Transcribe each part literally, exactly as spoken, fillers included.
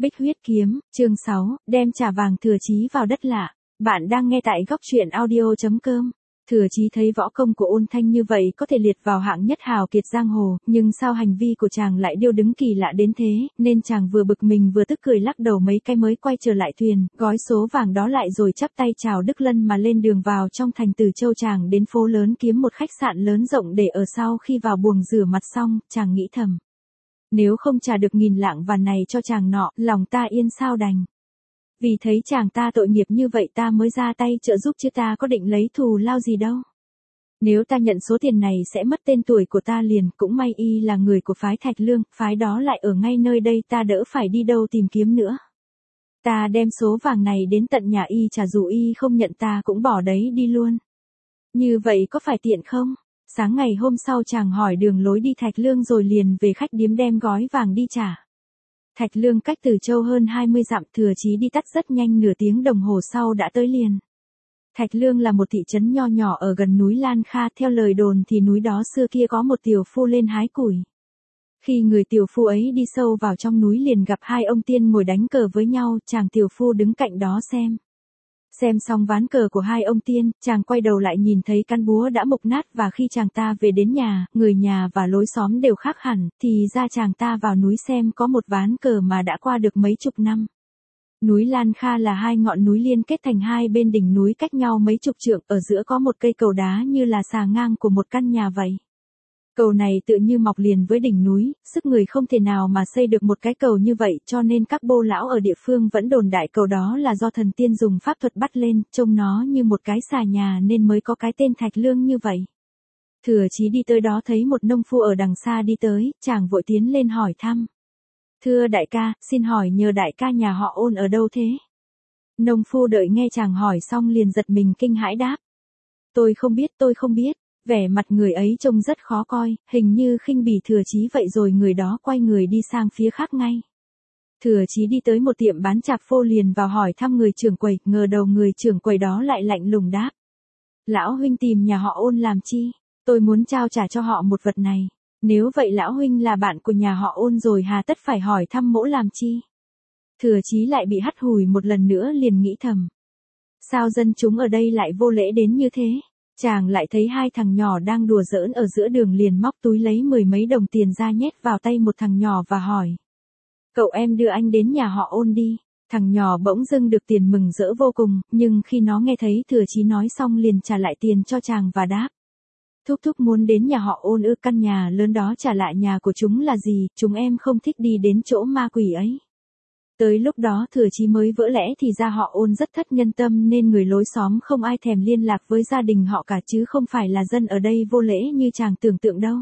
Bích huyết kiếm, chương sáu, đem trà vàng Thừa Chí vào đất lạ. Bạn đang nghe tại góc truyện audio chấm com. Thừa Chí thấy võ công của Ôn Thanh như vậy có thể liệt vào hạng nhất hào kiệt giang hồ, nhưng sao hành vi của chàng lại điêu đứng kỳ lạ đến thế, nên chàng vừa bực mình vừa tức cười lắc đầu mấy cái mới quay trở lại thuyền, gói số vàng đó lại rồi chắp tay chào Đức Lân mà lên đường vào trong thành Từ Châu. Chàng đến phố lớn kiếm một khách sạn lớn rộng để ở. Sau khi vào buồng rửa mặt xong, chàng nghĩ thầm, nếu không trả được nghìn lạng vàng này cho chàng nọ, lòng ta yên sao đành. Vì thấy chàng ta tội nghiệp như vậy ta mới ra tay trợ giúp chứ ta có định lấy thù lao gì đâu. Nếu ta nhận số tiền này sẽ mất tên tuổi của ta liền, cũng may y là người của phái Thạch Lương, phái đó lại ở ngay nơi đây ta đỡ phải đi đâu tìm kiếm nữa. Ta đem số vàng này đến tận nhà y trả dù y không nhận ta cũng bỏ đấy đi luôn. Như vậy có phải tiện không? Sáng ngày hôm sau chàng hỏi đường lối đi Thạch Lương rồi liền về khách điếm đem gói vàng đi trả. Thạch Lương cách Từ Châu hơn hai mươi dặm, Thừa Chí đi tắt rất nhanh, nửa tiếng đồng hồ sau đã tới liền. Thạch Lương là một thị trấn nho nhỏ ở gần núi Lan Kha, theo lời đồn thì núi đó xưa kia có một tiểu phu lên hái củi. Khi người tiểu phu ấy đi sâu vào trong núi liền gặp hai ông tiên ngồi đánh cờ với nhau, chàng tiểu phu đứng cạnh đó xem. Xem xong ván cờ của hai ông tiên, chàng quay đầu lại nhìn thấy căn búa đã mục nát, và khi chàng ta về đến nhà, người nhà và lối xóm đều khác hẳn, thì ra chàng ta vào núi xem có một ván cờ mà đã qua được mấy chục năm. Núi Lan Kha là hai ngọn núi liên kết thành hai bên đỉnh núi cách nhau mấy chục trượng, ở giữa có một cây cầu đá như là xà ngang của một căn nhà vậy. Cầu này tự như mọc liền với đỉnh núi, sức người không thể nào mà xây được một cái cầu như vậy, cho nên các bô lão ở địa phương vẫn đồn đại cầu đó là do thần tiên dùng pháp thuật bắt lên, trông nó như một cái xà nhà nên mới có cái tên Thạch Lương như vậy. Thừa Chí đi tới đó thấy một nông phu ở đằng xa đi tới, chàng vội tiến lên hỏi thăm. Thưa đại ca, xin hỏi nhờ đại ca nhà họ Ôn ở đâu thế? Nông phu đợi nghe chàng hỏi xong liền giật mình kinh hãi đáp. Tôi không biết, tôi không biết. Vẻ mặt người ấy trông rất khó coi, hình như khinh bỉ Thừa Chí vậy, rồi người đó quay người đi sang phía khác ngay. Thừa Chí đi tới một tiệm bán chạp phô liền vào hỏi thăm người trưởng quầy, ngờ đầu người trưởng quầy đó lại lạnh lùng đáp. Lão huynh tìm nhà họ Ôn làm chi? Tôi muốn trao trả cho họ một vật này. Nếu vậy lão huynh là bạn của nhà họ Ôn rồi hà tất phải hỏi thăm mỗ làm chi? Thừa Chí lại bị hắt hủi một lần nữa liền nghĩ thầm. Sao dân chúng ở đây lại vô lễ đến như thế? Chàng lại thấy hai thằng nhỏ đang đùa giỡn ở giữa đường liền móc túi lấy mười mấy đồng tiền ra nhét vào tay một thằng nhỏ và hỏi. Cậu em đưa anh đến nhà họ Ôn đi. Thằng nhỏ bỗng dưng được tiền mừng rỡ vô cùng, nhưng khi nó nghe thấy Thừa Chí nói xong liền trả lại tiền cho chàng và đáp. Thúc thúc muốn đến nhà họ Ôn ư? Căn nhà lớn đó trả lại nhà của chúng là gì, chúng em không thích đi đến chỗ ma quỷ ấy. Tới lúc đó Thừa Chí mới vỡ lẽ thì ra họ Ôn rất thất nhân tâm nên người lối xóm không ai thèm liên lạc với gia đình họ cả, chứ không phải là dân ở đây vô lễ như chàng tưởng tượng đâu.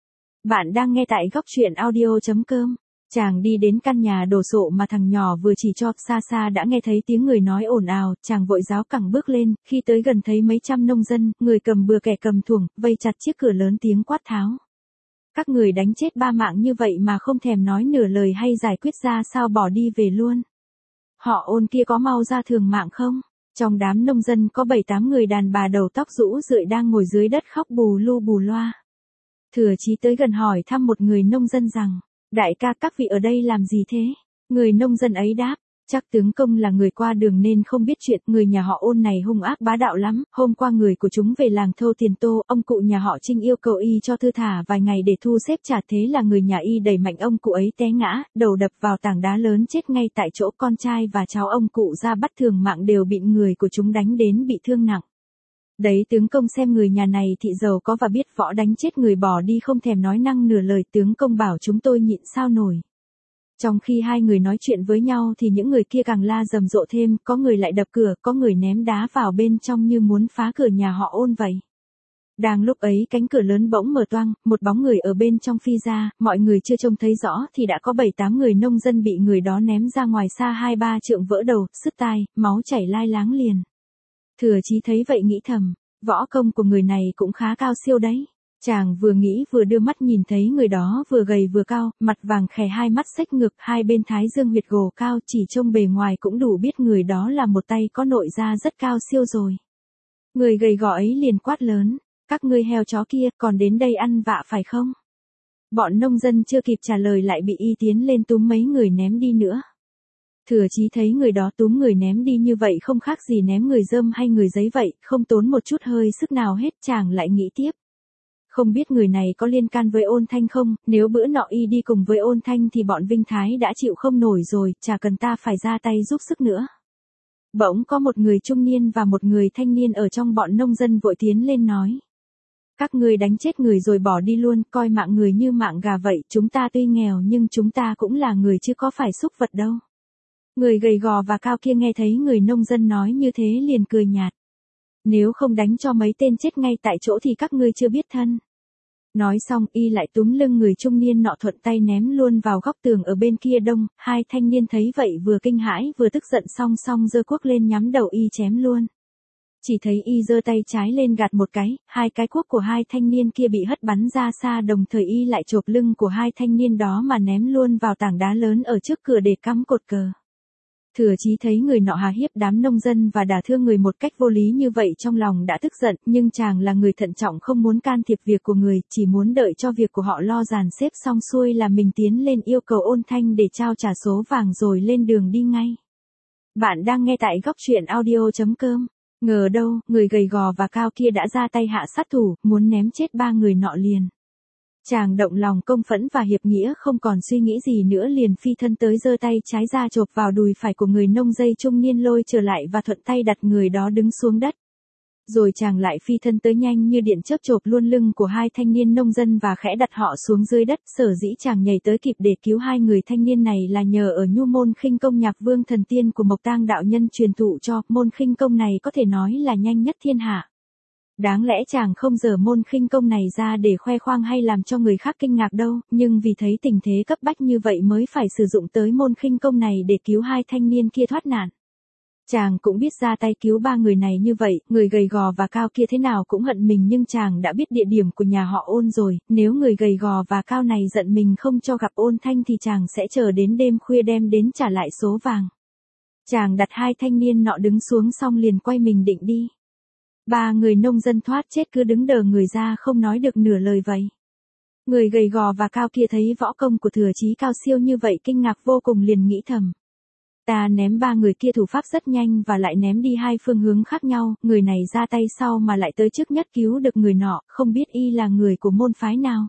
Bạn đang nghe tại góc truyện audio chấm com. Chàng đi đến căn nhà đồ sộ mà thằng nhỏ vừa chỉ cho, xa xa đã nghe thấy tiếng người nói ồn ào, chàng vội ráo cẳng bước lên, khi tới gần thấy mấy trăm nông dân, người cầm bừa kẻ cầm thuồng, vây chặt chiếc cửa lớn tiếng quát tháo. Các người đánh chết ba mạng như vậy mà không thèm nói nửa lời hay giải quyết ra sao, bỏ đi về luôn. Họ Ôn kia có mau ra thường mạng không? Trong đám nông dân có bảy tám người đàn bà đầu tóc rũ rượi đang ngồi dưới đất khóc bù lu bù loa. Thừa Chí tới gần hỏi thăm một người nông dân rằng, đại ca các vị ở đây làm gì thế? Người nông dân ấy đáp, chắc tướng công là người qua đường nên không biết chuyện, người nhà họ Ôn này hung ác bá đạo lắm, hôm qua người của chúng về làng thâu tiền tô, ông cụ nhà họ Trinh yêu cầu y cho thư thả vài ngày để thu xếp trả, thế là người nhà y đẩy mạnh ông cụ ấy té ngã, đầu đập vào tảng đá lớn chết ngay tại chỗ, con trai và cháu ông cụ ra bắt thường mạng đều bị người của chúng đánh đến bị thương nặng. Đấy tướng công xem người nhà này thị giàu có và biết võ, đánh chết người bỏ đi không thèm nói năng nửa lời, tướng công bảo chúng tôi nhịn sao nổi. Trong khi hai người nói chuyện với nhau thì những người kia càng la rầm rộ thêm, có người lại đập cửa, có người ném đá vào bên trong như muốn phá cửa nhà họ Ôn vậy. Đang lúc ấy cánh cửa lớn bỗng mở toang, một bóng người ở bên trong phi ra, mọi người chưa trông thấy rõ thì đã có bảy tám người nông dân bị người đó ném ra ngoài xa hai ba trượng, vỡ đầu, sứt tai, máu chảy lai láng liền. Thừa Chí thấy vậy nghĩ thầm, võ công của người này cũng khá cao siêu đấy. Chàng vừa nghĩ vừa đưa mắt nhìn thấy người đó vừa gầy vừa cao, mặt vàng khè, hai mắt xếch ngực, hai bên thái dương huyệt gồ cao, chỉ trông bề ngoài cũng đủ biết người đó là một tay có nội gia rất cao siêu rồi. Người gầy gò ấy liền quát lớn, các ngươi heo chó kia còn đến đây ăn vạ phải không? Bọn nông dân chưa kịp trả lời lại bị y tiến lên túm mấy người ném đi nữa. Thừa chí thấy người đó túm người ném đi như vậy không khác gì ném người dơm hay người giấy vậy, không tốn một chút hơi sức nào hết, chàng lại nghĩ tiếp. Không biết người này có liên can với Ôn Thanh không, nếu bữa nọ y đi cùng với Ôn Thanh thì bọn Vinh Thái đã chịu không nổi rồi, chả cần ta phải ra tay giúp sức nữa. Bỗng có một người trung niên và một người thanh niên ở trong bọn nông dân vội tiến lên nói. Các ngươi đánh chết người rồi bỏ đi luôn, coi mạng người như mạng gà vậy, chúng ta tuy nghèo nhưng chúng ta cũng là người chứ có phải súc vật đâu. Người gầy gò và cao kia nghe thấy người nông dân nói như thế liền cười nhạt. Nếu không đánh cho mấy tên chết ngay tại chỗ thì các ngươi chưa biết thân. Nói xong y lại túm lưng người trung niên nọ thuận tay ném luôn vào góc tường ở bên kia đông, hai thanh niên thấy vậy vừa kinh hãi vừa tức giận song song giơ cuốc lên nhắm đầu y chém luôn. Chỉ thấy y giơ tay trái lên gạt một cái, hai cái cuốc của hai thanh niên kia bị hất bắn ra xa, đồng thời y lại chộp lưng của hai thanh niên đó mà ném luôn vào tảng đá lớn ở trước cửa để cắm cột cờ. Thừa chí thấy người nọ hà hiếp đám nông dân và đả thương người một cách vô lý như vậy trong lòng đã tức giận, nhưng chàng là người thận trọng không muốn can thiệp việc của người, chỉ muốn đợi cho việc của họ lo dàn xếp xong xuôi là mình tiến lên yêu cầu Ôn Thanh để trao trả số vàng rồi lên đường đi ngay. Bạn đang nghe tại góc truyện audio chấm com. Ngờ đâu, người gầy gò và cao kia đã ra tay hạ sát thủ, muốn ném chết ba người nọ liền. Chàng động lòng công phẫn và hiệp nghĩa không còn suy nghĩ gì nữa liền phi thân tới giơ tay trái ra chộp vào đùi phải của người nông dây trung niên lôi trở lại và thuận tay đặt người đó đứng xuống đất. Rồi chàng lại phi thân tới nhanh như điện chớp chộp luôn lưng của hai thanh niên nông dân và khẽ đặt họ xuống dưới đất. Sở dĩ chàng nhảy tới kịp để cứu hai người thanh niên này là nhờ ở nhu môn khinh công Nhạc Vương thần tiên của Mộc Tang đạo nhân truyền thụ cho, môn khinh công này có thể nói là nhanh nhất thiên hạ. Đáng lẽ chàng không dở môn khinh công này ra để khoe khoang hay làm cho người khác kinh ngạc đâu, nhưng vì thấy tình thế cấp bách như vậy mới phải sử dụng tới môn khinh công này để cứu hai thanh niên kia thoát nạn. Chàng cũng biết ra tay cứu ba người này như vậy, người gầy gò và cao kia thế nào cũng hận mình, nhưng chàng đã biết địa điểm của nhà họ Ôn rồi, nếu người gầy gò và cao này giận mình không cho gặp Ôn Thanh thì chàng sẽ chờ đến đêm khuya đem đến trả lại số vàng. Chàng đặt hai thanh niên nọ đứng xuống xong liền quay mình định đi. Ba người nông dân thoát chết cứ đứng đờ người ra không nói được nửa lời vậy. Người gầy gò và cao kia thấy võ công của Thừa chí cao siêu như vậy kinh ngạc vô cùng liền nghĩ thầm. Ta ném ba người kia thủ pháp rất nhanh và lại ném đi hai phương hướng khác nhau, người này ra tay sau mà lại tới trước nhất cứu được người nọ, không biết y là người của môn phái nào.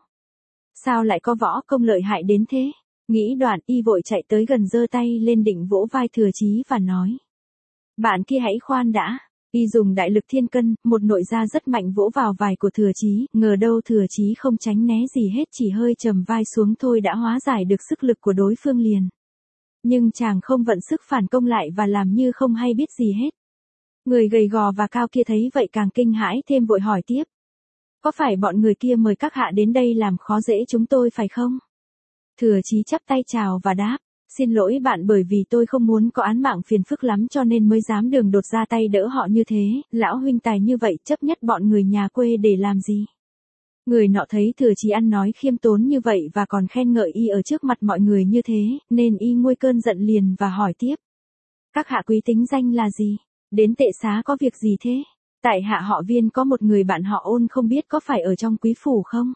Sao lại có võ công lợi hại đến thế? Nghĩ đoạn y vội chạy tới gần giơ tay lên định vỗ vai Thừa chí và nói. Bạn kia hãy khoan đã. Y dùng đại lực thiên cân, một nội gia rất mạnh vỗ vào vai của Thừa chí, ngờ đâu Thừa chí không tránh né gì hết, chỉ hơi trầm vai xuống thôi đã hóa giải được sức lực của đối phương liền. Nhưng chàng không vận sức phản công lại và làm như không hay biết gì hết. Người gầy gò và cao kia thấy vậy càng kinh hãi thêm vội hỏi tiếp. Có phải bọn người kia mời các hạ đến đây làm khó dễ chúng tôi phải không? Thừa chí chắp tay chào và đáp. Xin lỗi bạn, bởi vì tôi không muốn có án mạng phiền phức lắm cho nên mới dám đường đột ra tay đỡ họ như thế, lão huynh tài như vậy chấp nhất bọn người nhà quê để làm gì? Người nọ thấy Thừa chí ăn nói khiêm tốn như vậy và còn khen ngợi y ở trước mặt mọi người như thế, nên y nguôi cơn giận liền và hỏi tiếp. Các hạ quý tính danh là gì? Đến tệ xá có việc gì thế? Tại hạ họ Viên có một người bạn họ Ôn không biết có phải ở trong quý phủ không?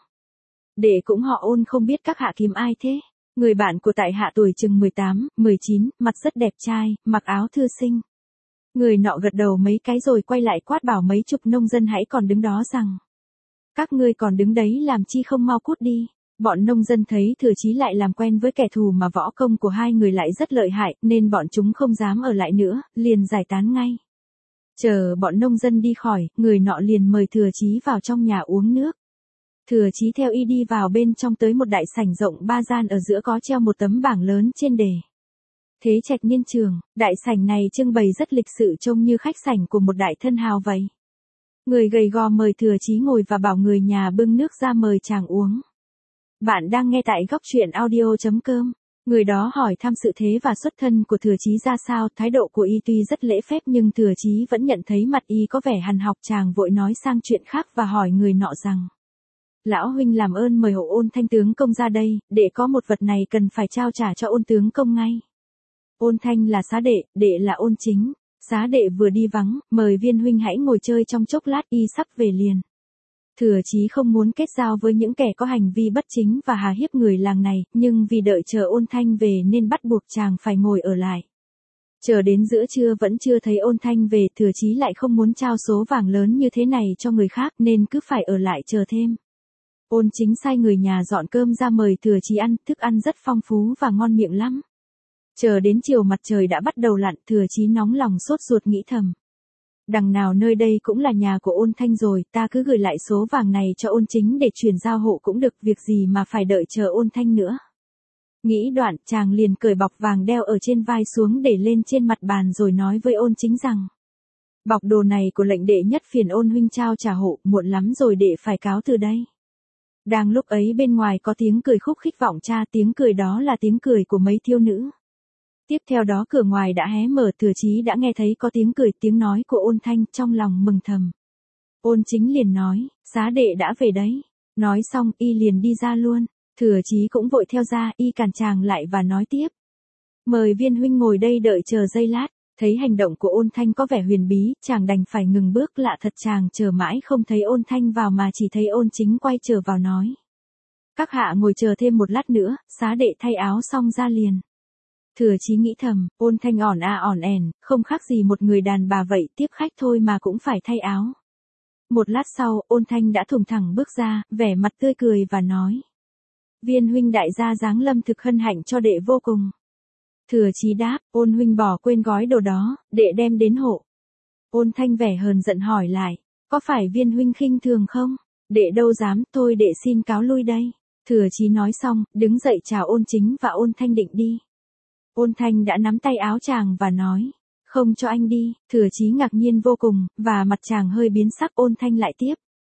Để cũng họ Ôn không biết các hạ kiếm ai thế? Người bạn của tại hạ tuổi chừng mười tám, mười chín, mặt rất đẹp trai, mặc áo thư sinh. Người nọ gật đầu mấy cái rồi quay lại quát bảo mấy chục nông dân hãy còn đứng đó rằng. Các ngươi còn đứng đấy làm chi không mau cút đi. Bọn nông dân thấy Thừa chí lại làm quen với kẻ thù mà võ công của hai người lại rất lợi hại nên bọn chúng không dám ở lại nữa, liền giải tán ngay. Chờ bọn nông dân đi khỏi, người nọ liền mời Thừa chí vào trong nhà uống nước. Thừa chí theo y đi vào bên trong tới một đại sảnh rộng ba gian, ở giữa có treo một tấm bảng lớn trên đề. Thế trạch niên trường, đại sảnh này trưng bày rất lịch sự trông như khách sảnh của một đại thân hào vậy. Người gầy gò mời Thừa chí ngồi và bảo người nhà bưng nước ra mời chàng uống. Bạn đang nghe tại góc truyện audio chấm com. Người đó hỏi thăm sự thế và xuất thân của Thừa chí ra sao, thái độ của y tuy rất lễ phép nhưng Thừa chí vẫn nhận thấy mặt y có vẻ hằn học. Chàng vội nói sang chuyện khác và hỏi người nọ rằng. Lão huynh làm ơn mời hộ Ôn Thanh tướng công ra đây, để có một vật này cần phải trao trả cho Ôn tướng công ngay. Ôn Thanh là xá đệ, đệ là Ôn Chính. Xá đệ vừa đi vắng, mời Viên huynh hãy ngồi chơi trong chốc lát, y sắp về liền. Thừa chí không muốn kết giao với những kẻ có hành vi bất chính và hà hiếp người làng này, nhưng vì đợi chờ Ôn Thanh về nên bắt buộc chàng phải ngồi ở lại. Chờ đến giữa trưa vẫn chưa thấy Ôn Thanh về, Thừa Chí lại không muốn trao số vàng lớn như thế này cho người khác nên cứ phải ở lại chờ thêm. Ôn Chính sai người nhà dọn cơm ra mời Thừa Chí ăn, thức ăn rất phong phú và ngon miệng lắm. Chờ đến chiều mặt trời đã bắt đầu lặn, Thừa Chí nóng lòng sốt ruột nghĩ thầm. Đằng nào nơi đây cũng là nhà của Ôn Thanh rồi, ta cứ gửi lại số vàng này cho Ôn Chính để chuyển giao hộ cũng được, việc gì mà phải đợi chờ Ôn Thanh nữa. Nghĩ đoạn, chàng liền cởi bọc vàng đeo ở trên vai xuống để lên trên mặt bàn rồi nói với Ôn Chính rằng. Bọc đồ này của lệnh đệ nhất phiền Ôn huynh trao trả hộ, muộn lắm rồi đệ phải cáo từ đây. Đang lúc ấy bên ngoài có tiếng cười khúc khích vọng cha, tiếng cười đó là tiếng cười của mấy thiếu nữ. Tiếp theo đó cửa ngoài đã hé mở, Thừa Chí đã nghe thấy có tiếng cười, tiếng nói của Ôn Thanh, trong lòng mừng thầm. Ôn Chính liền nói, xá đệ đã về đấy. Nói xong y liền đi ra luôn. Thừa Chí cũng vội theo ra, y cản chàng lại và nói tiếp. Mời Viên huynh ngồi đây đợi chờ giây lát. Thấy hành động của Ôn Thanh có vẻ huyền bí, chàng đành phải ngừng bước, lạ thật chàng chờ mãi không thấy Ôn Thanh vào mà chỉ thấy Ôn Chính quay trở vào nói. Các hạ ngồi chờ thêm một lát nữa, xá đệ thay áo xong ra liền. Thừa Chí nghĩ thầm, Ôn Thanh ỏn a ỏn ẻn, không khác gì một người đàn bà vậy, tiếp khách thôi mà cũng phải thay áo. Một lát sau, Ôn Thanh đã thùng thẳng bước ra, vẻ mặt tươi cười và nói. Viên huynh đại gia giáng lâm thực hân hạnh cho đệ vô cùng. Thừa Chí đáp, Ôn huynh bỏ quên gói đồ đó, đệ đem đến hộ. Ôn Thanh vẻ hờn giận hỏi lại, có phải Viên huynh khinh thường không? Đệ đâu dám, thôi đệ xin cáo lui đây. Thừa Chí nói xong, đứng dậy chào Ôn Chính và Ôn Thanh định đi. Ôn Thanh đã nắm tay áo chàng và nói, không cho anh đi. Thừa Chí ngạc nhiên vô cùng, và mặt chàng hơi biến sắc. Ôn Thanh lại tiếp.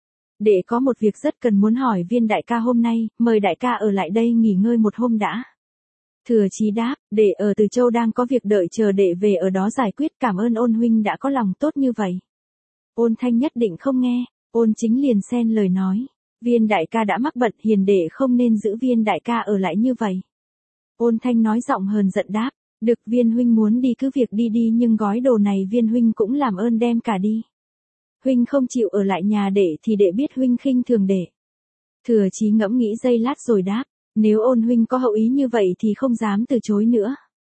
Đệ có một việc rất cần muốn hỏi Viên đại ca hôm nay, mời đại ca ở lại đây nghỉ ngơi một hôm đã. Thừa Chí đáp, đệ ở Từ Châu đang có việc đợi chờ đệ về ở đó giải quyết, cảm ơn Ôn huynh đã có lòng tốt như vậy. Ôn Thanh nhất định không nghe. Ôn Chính liền xen lời nói, Viên đại ca đã mắc bận, hiền đệ không nên giữ Viên đại ca ở lại như vậy. Ôn Thanh nói giọng hờn giận đáp, được, Viên huynh muốn đi cứ việc đi đi, nhưng gói đồ này Viên huynh cũng làm ơn đem cả đi. Huynh không chịu ở lại nhà đệ thì đệ biết huynh khinh thường đệ. Thừa Chí ngẫm nghĩ giây lát rồi đáp, nếu Ôn huynh có hậu ý như vậy thì không dám từ chối nữa.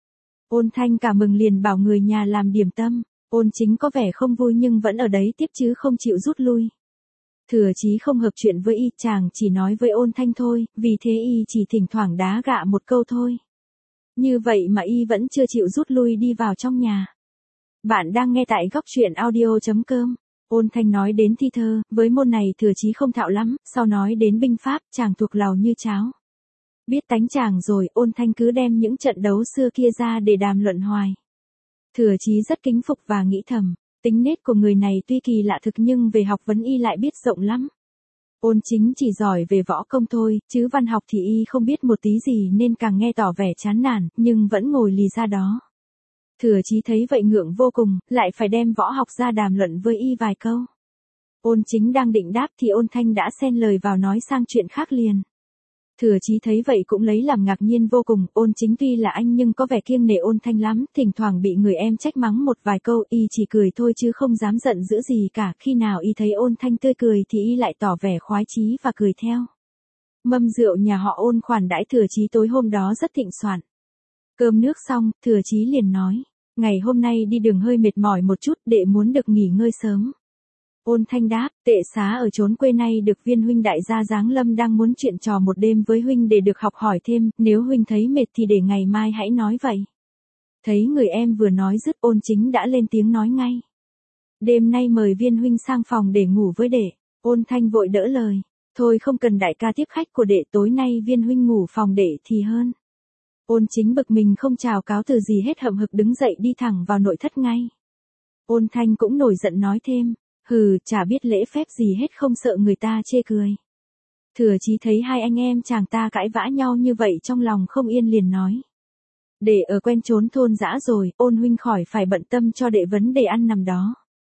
Ôn Thanh cả mừng liền bảo người nhà làm điểm tâm. Ôn Chính có vẻ không vui nhưng vẫn ở đấy tiếp chứ không chịu rút lui. Thừa Chí không hợp chuyện với y, chàng chỉ nói với Ôn Thanh thôi, vì thế y chỉ thỉnh thoảng đá gạ một câu thôi. Như vậy mà y vẫn chưa chịu rút lui đi vào trong nhà. Bạn đang nghe tại góc truyện audio chấm com. Ôn Thanh nói đến thi thơ, với môn này Thừa Chí không thạo lắm, sau nói đến binh pháp, chàng thuộc làu như cháo. Biết tánh chàng rồi, Ôn Thanh cứ đem những trận đấu xưa kia ra để đàm luận hoài. Thừa Chí rất kính phục và nghĩ thầm, tính nết của người này tuy kỳ lạ thực nhưng về học vấn y lại biết rộng lắm. Ôn Chính chỉ giỏi về võ công thôi, chứ văn học thì y không biết một tí gì nên càng nghe tỏ vẻ chán nản, nhưng vẫn ngồi lì ra đó. Thừa Chí thấy vậy ngượng vô cùng, lại phải đem võ học ra đàm luận với y vài câu. Ôn Chính đang định đáp thì Ôn Thanh đã xen lời vào nói sang chuyện khác liền. Thừa Chí thấy vậy cũng lấy làm ngạc nhiên vô cùng, Ôn Chính tuy là anh nhưng có vẻ kiêng nể Ôn Thanh lắm, thỉnh thoảng bị người em trách mắng một vài câu, y chỉ cười thôi chứ không dám giận dữ gì cả, khi nào y thấy Ôn Thanh tươi cười thì y lại tỏ vẻ khoái chí và cười theo. Mâm rượu nhà họ Ôn khoản đãi Thừa Chí tối hôm đó rất thịnh soạn. Cơm nước xong, Thừa Chí liền nói, ngày hôm nay đi đường hơi mệt mỏi một chút, đệ muốn được nghỉ ngơi sớm. Ôn Thanh đáp, tệ xá ở chốn quê này được Viên huynh đại gia giáng lâm đang muốn chuyện trò một đêm với huynh để được học hỏi thêm, nếu huynh thấy mệt thì để ngày mai hãy nói vậy. Thấy người em vừa nói dứt, Ôn Chính đã lên tiếng nói ngay. Đêm nay mời Viên huynh sang phòng để ngủ với đệ. Ôn Thanh vội đỡ lời, thôi không cần đại ca tiếp khách của đệ, tối nay Viên huynh ngủ phòng đệ thì hơn. Ôn Chính bực mình không chào cáo từ gì hết, hậm hực đứng dậy đi thẳng vào nội thất ngay. Ôn Thanh cũng nổi giận nói thêm, hừ, chả biết lễ phép gì hết, không sợ người ta chê cười. Thừa Chí thấy hai anh em chàng ta cãi vã nhau như vậy trong lòng không yên liền nói. Đệ ở quen trốn thôn dã rồi, Ôn huynh khỏi phải bận tâm cho đệ vấn đề ăn nằm đó.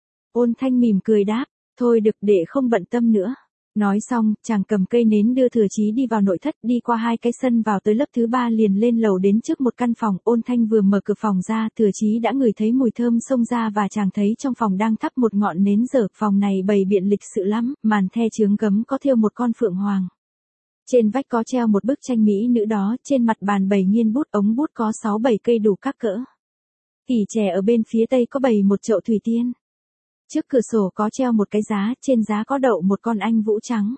Ôn Thanh mỉm cười đáp, thôi được, đệ không bận tâm nữa. Nói xong, chàng cầm cây nến đưa Thừa Chí đi vào nội thất, đi qua hai cái sân vào tới lớp thứ ba liền lên lầu đến trước một căn phòng. Ôn Thanh vừa mở cửa phòng ra, Thừa Chí đã ngửi thấy mùi thơm xông ra và chàng thấy trong phòng đang thắp một ngọn nến dở. Phòng này bày biện lịch sự lắm, màn the chướng gấm có thêu một con phượng hoàng. Trên vách có treo một bức tranh mỹ nữ đó, trên mặt bàn bày nghiên bút, ống bút có sáu bảy cây đủ các cỡ. ỷ chè ở bên phía tây có bày một chậu thủy tiên. Trước cửa sổ có treo một cái giá, trên giá có đậu một con anh vũ trắng.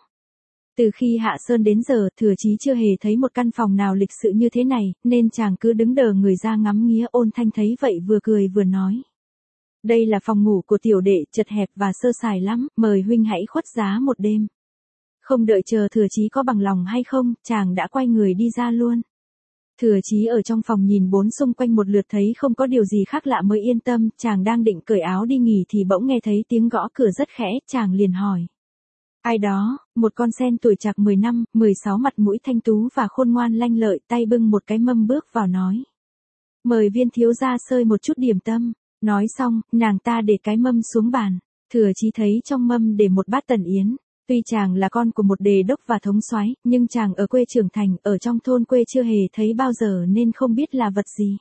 Từ khi hạ sơn đến giờ, Thừa Chí chưa hề thấy một căn phòng nào lịch sự như thế này, nên chàng cứ đứng đờ người ra ngắm nghía. Ôn Thanh thấy vậy vừa cười vừa nói. Đây là phòng ngủ của tiểu đệ, chật hẹp và sơ sài lắm, mời huynh hãy khuất giá một đêm. Không đợi chờ Thừa Chí có bằng lòng hay không, chàng đã quay người đi ra luôn. Thừa Chí ở trong phòng nhìn bốn xung quanh một lượt thấy không có điều gì khác lạ mới yên tâm, chàng đang định cởi áo đi nghỉ thì bỗng nghe thấy tiếng gõ cửa rất khẽ, chàng liền hỏi. Ai đó? Một con sen tuổi trạc mười năm, mười sáu, mặt mũi thanh tú và khôn ngoan lanh lợi, tay bưng một cái mâm bước vào nói. Mời Viên thiếu gia xơi một chút điểm tâm. Nói xong, nàng ta để cái mâm xuống bàn. Thừa Chí thấy trong mâm để một bát tần yến. Tuy chàng là con của một đề đốc và thống soái, nhưng chàng ở quê trưởng thành, ở trong thôn quê chưa hề thấy bao giờ nên không biết là vật gì.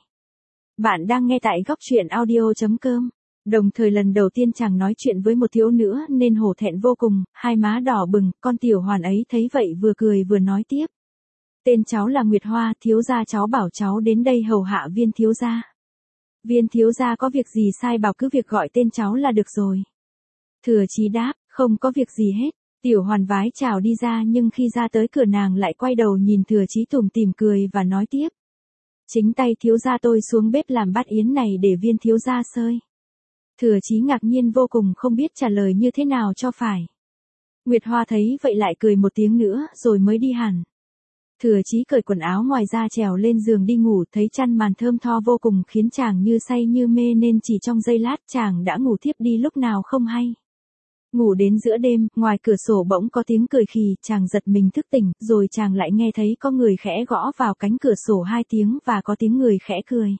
Bạn đang nghe tại góc truyện audio chấm com. Đồng thời lần đầu tiên chàng nói chuyện với một thiếu nữ nên hổ thẹn vô cùng, hai má đỏ bừng, con tiểu hoàn ấy thấy vậy vừa cười vừa nói tiếp. Tên cháu là Nguyệt Hoa, thiếu gia cháu bảo cháu đến đây hầu hạ Viên thiếu gia. Viên thiếu gia có việc gì sai bảo cứ việc gọi tên cháu là được rồi. Thừa Chí đáp, không có việc gì hết. Tiểu hoàn vái chào đi ra nhưng khi ra tới cửa nàng lại quay đầu nhìn Thừa Chí tủm tỉm cười và nói tiếp. Chính tay thiếu gia tôi xuống bếp làm bát yến này để Viên thiếu gia xơi. Thừa Chí ngạc nhiên vô cùng không biết trả lời như thế nào cho phải. Nguyệt Hoa thấy vậy lại cười một tiếng nữa rồi mới đi hẳn. Thừa Chí cởi quần áo ngoài ra trèo lên giường đi ngủ, thấy chăn màn thơm tho vô cùng khiến chàng như say như mê nên chỉ trong giây lát chàng đã ngủ thiếp đi lúc nào không hay. Ngủ đến giữa đêm, ngoài cửa sổ bỗng có tiếng cười khì, chàng giật mình thức tỉnh, rồi chàng lại nghe thấy có người khẽ gõ vào cánh cửa sổ hai tiếng và có tiếng người khẽ cười.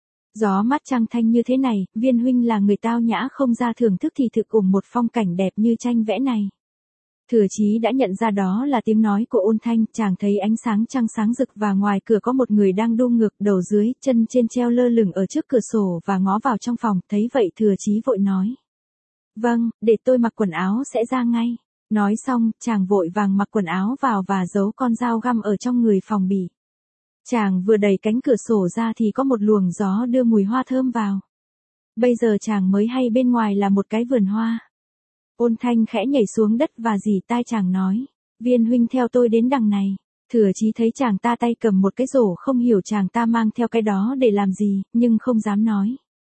Gió mát trăng thanh như thế này, Viên huynh là người tao nhã không ra thưởng thức thì thực ủng một phong cảnh đẹp như tranh vẽ này. Thừa Chí đã nhận ra đó là tiếng nói của Ôn Thanh, chàng thấy ánh sáng trăng sáng rực và ngoài cửa có một người đang đu ngược đầu dưới, chân trên treo lơ lửng ở trước cửa sổ và ngó vào trong phòng, thấy vậy Thừa Chí vội nói. Vâng, để tôi mặc quần áo sẽ ra ngay. Nói xong, chàng vội vàng mặc quần áo vào và giấu con dao găm ở trong người phòng bị. Chàng vừa đẩy cánh cửa sổ ra thì có một luồng gió đưa mùi hoa thơm vào. Bây giờ chàng mới hay bên ngoài là một cái vườn hoa. Ôn Thanh khẽ nhảy xuống đất và dì tai chàng nói. Viên huynh theo tôi đến đằng này. Thừa Chí thấy chàng ta tay cầm một cái rổ không hiểu chàng ta mang theo cái đó để làm gì, nhưng không dám nói.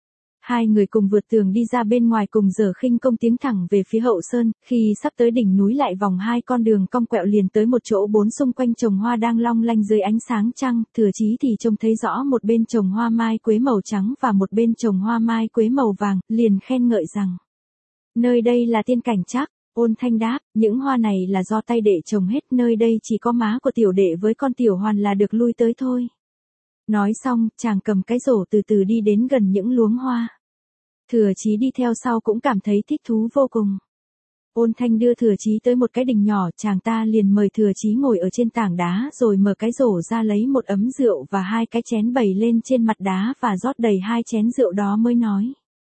Hai người cùng vượt tường đi ra bên ngoài cùng giở khinh công tiến thẳng về phía hậu sơn, khi sắp tới đỉnh núi lại vòng hai con đường cong quẹo liền tới một chỗ bốn xung quanh trồng hoa đang long lanh dưới ánh sáng trăng, Thừa Chí thì trông thấy rõ một bên trồng hoa mai quế màu trắng và một bên trồng hoa mai quế màu vàng, liền khen ngợi rằng. Nơi đây là tiên cảnh chắc. Ôn Thanh đáp, những hoa này là do tay đệ trồng hết, nơi đây chỉ có má của tiểu đệ với con tiểu hoàn là được lui tới thôi. Nói xong, chàng cầm cái rổ từ từ đi đến gần những luống hoa. Thừa Chí đi theo sau cũng cảm thấy thích thú vô cùng. Ôn Thanh đưa Thừa Chí tới một cái đình nhỏ, chàng ta liền mời Thừa Chí ngồi ở trên tảng đá rồi mở cái rổ ra lấy một ấm rượu và hai cái chén bày lên trên mặt đá và rót đầy hai chén rượu đó mới nói.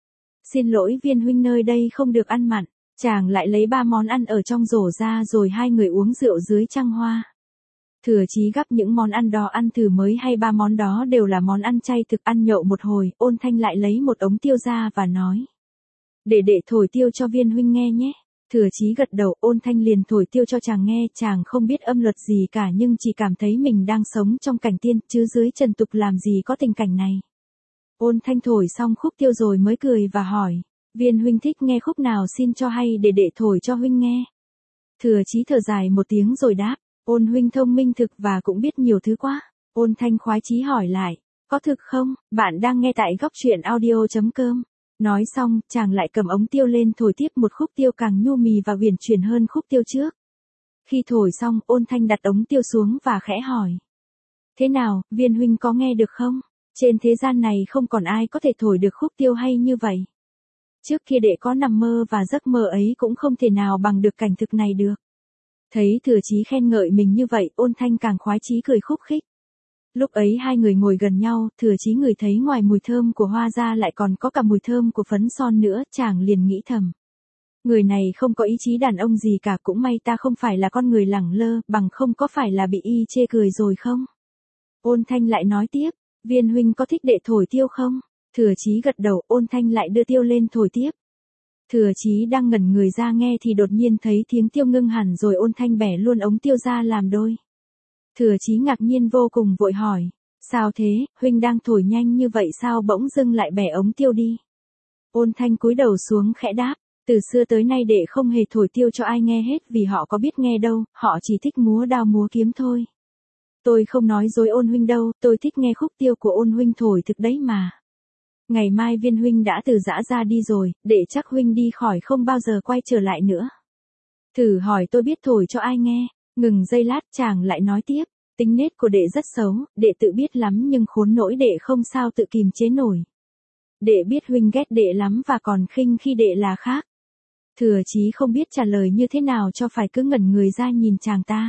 Xin lỗi Viên huynh, nơi đây không được ăn mặn. Chàng lại lấy ba món ăn ở trong rổ ra rồi hai người uống rượu dưới trăng hoa. Thừa Chí gắp những món ăn đó ăn thử mới hay ba món đó đều là món ăn chay thực. Ăn nhậu một hồi, Ôn Thanh lại lấy một ống tiêu ra và nói. Để đệ thổi tiêu cho Viên huynh nghe nhé. Thừa Chí gật đầu, Ôn Thanh liền thổi tiêu cho chàng nghe, chàng không biết âm luật gì cả nhưng chỉ cảm thấy mình đang sống trong cảnh tiên, chứ dưới trần tục làm gì có tình cảnh này. Ôn Thanh thổi xong khúc tiêu rồi mới cười và hỏi. Viên huynh thích nghe khúc nào xin cho hay để đệ thổi cho huynh nghe. Thừa Chí thở dài một tiếng rồi đáp. Ôn huynh thông minh thực và cũng biết nhiều thứ quá. Ôn Thanh khoái chí hỏi lại. Có thực không? Bạn đang nghe tại góc truyện audio chấm com. Nói xong, chàng lại cầm ống tiêu lên thổi tiếp một khúc tiêu càng nhu mì và uyển chuyển hơn khúc tiêu trước. Khi thổi xong, Ôn Thanh đặt ống tiêu xuống và khẽ hỏi. Thế nào, Viên huynh có nghe được không? Trên thế gian này không còn ai có thể thổi được khúc tiêu hay như vậy. Trước kia đệ có nằm mơ và giấc mơ ấy cũng không thể nào bằng được cảnh thực này được. Thấy Thừa Chí khen ngợi mình như vậy, Ôn Thanh càng khoái chí cười khúc khích. Lúc ấy hai người ngồi gần nhau, Thừa Chí ngửi thấy ngoài mùi thơm của hoa ra lại còn có cả mùi thơm của phấn son nữa, chàng liền nghĩ thầm. Người này không có ý chí đàn ông gì cả, cũng may ta không phải là con người lẳng lơ, bằng không có phải là bị y chê cười rồi không? Ôn Thanh lại nói tiếp, Viên huynh có thích đệ thổi tiêu không? Thừa Chí gật đầu, Ôn Thanh lại đưa tiêu lên thổi tiếp. Thừa Chí đang ngẩn người ra nghe thì đột nhiên thấy tiếng tiêu ngưng hẳn rồi Ôn Thanh bẻ luôn ống tiêu ra làm đôi. Thừa Chí ngạc nhiên vô cùng vội hỏi, sao thế, huynh đang thổi nhanh như vậy sao bỗng dưng lại bẻ ống tiêu đi. Ôn Thanh cúi đầu xuống khẽ đáp, từ xưa tới nay đệ không hề thổi tiêu cho ai nghe hết vì họ có biết nghe đâu, họ chỉ thích múa đao múa kiếm thôi. Tôi không nói dối Ôn huynh đâu, tôi thích nghe khúc tiêu của Ôn huynh thổi thực đấy mà. Ngày mai Viên huynh đã từ giã ra đi rồi, đệ chắc huynh đi khỏi không bao giờ quay trở lại nữa. Thử hỏi tôi biết thổi cho ai nghe. Ngừng giây lát chàng lại nói tiếp, tính nết của đệ rất xấu, đệ tự biết lắm nhưng khốn nỗi đệ không sao tự kìm chế nổi. Đệ biết huynh ghét đệ lắm và còn khinh khi đệ là khác. Thừa Chí không biết trả lời như thế nào cho phải cứ ngẩn người ra nhìn chàng ta.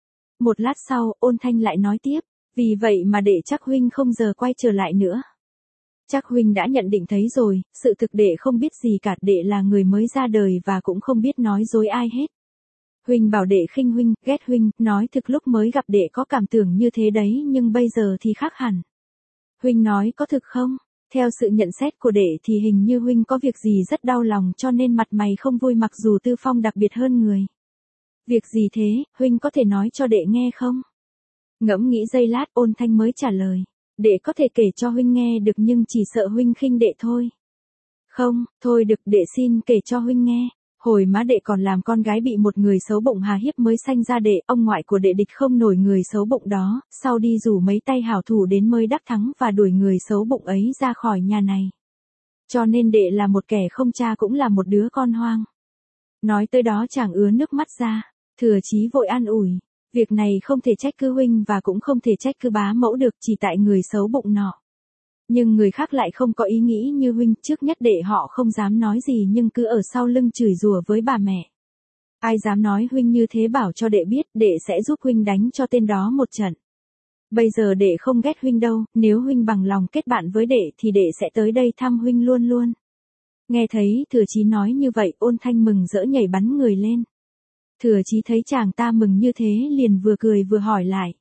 Một lát sau, Ôn Thanh lại nói tiếp, vì vậy mà đệ chắc huynh không giờ quay trở lại nữa. Chắc huynh đã nhận định thấy rồi, sự thực đệ không biết gì cả, đệ là người mới ra đời và cũng không biết nói dối ai hết. Huynh bảo đệ khinh huynh, ghét huynh, nói thực lúc mới gặp đệ có cảm tưởng như thế đấy nhưng bây giờ thì khác hẳn. Huynh nói có thực không? Theo sự nhận xét của đệ thì hình như huynh có việc gì rất đau lòng cho nên mặt mày không vui mặc dù Tư Phong đặc biệt hơn người. Việc gì thế, huynh có thể nói cho đệ nghe không? Ngẫm nghĩ giây lát Ôn Thanh mới trả lời, đệ có thể kể cho huynh nghe được nhưng chỉ sợ huynh khinh đệ thôi. Không, thôi được đệ xin kể cho huynh nghe. Hồi má đệ còn làm con gái bị một người xấu bụng hà hiếp mới sanh ra đệ, ông ngoại của đệ địch không nổi người xấu bụng đó, sau đi rủ mấy tay hảo thủ đến mới đắc thắng và đuổi người xấu bụng ấy ra khỏi nhà này. Cho nên đệ là một kẻ không cha cũng là một đứa con hoang. Nói tới đó chàng ứa nước mắt ra, Thừa Chí vội an ủi, việc này không thể trách cứ huynh và cũng không thể trách cứ bá mẫu được chỉ tại người xấu bụng nọ. Nhưng người khác lại không có ý nghĩ như huynh, trước nhất đệ họ không dám nói gì nhưng cứ ở sau lưng chửi rủa với bà mẹ. Ai dám nói huynh như thế bảo cho đệ biết, đệ sẽ giúp huynh đánh cho tên đó một trận. Bây giờ đệ không ghét huynh đâu, nếu huynh bằng lòng kết bạn với đệ thì đệ sẽ tới đây thăm huynh luôn luôn. Nghe thấy Thừa Chí nói như vậy, Ôn Thanh mừng rỡ nhảy bắn người lên. Thừa Chí thấy chàng ta mừng như thế liền vừa cười vừa hỏi lại.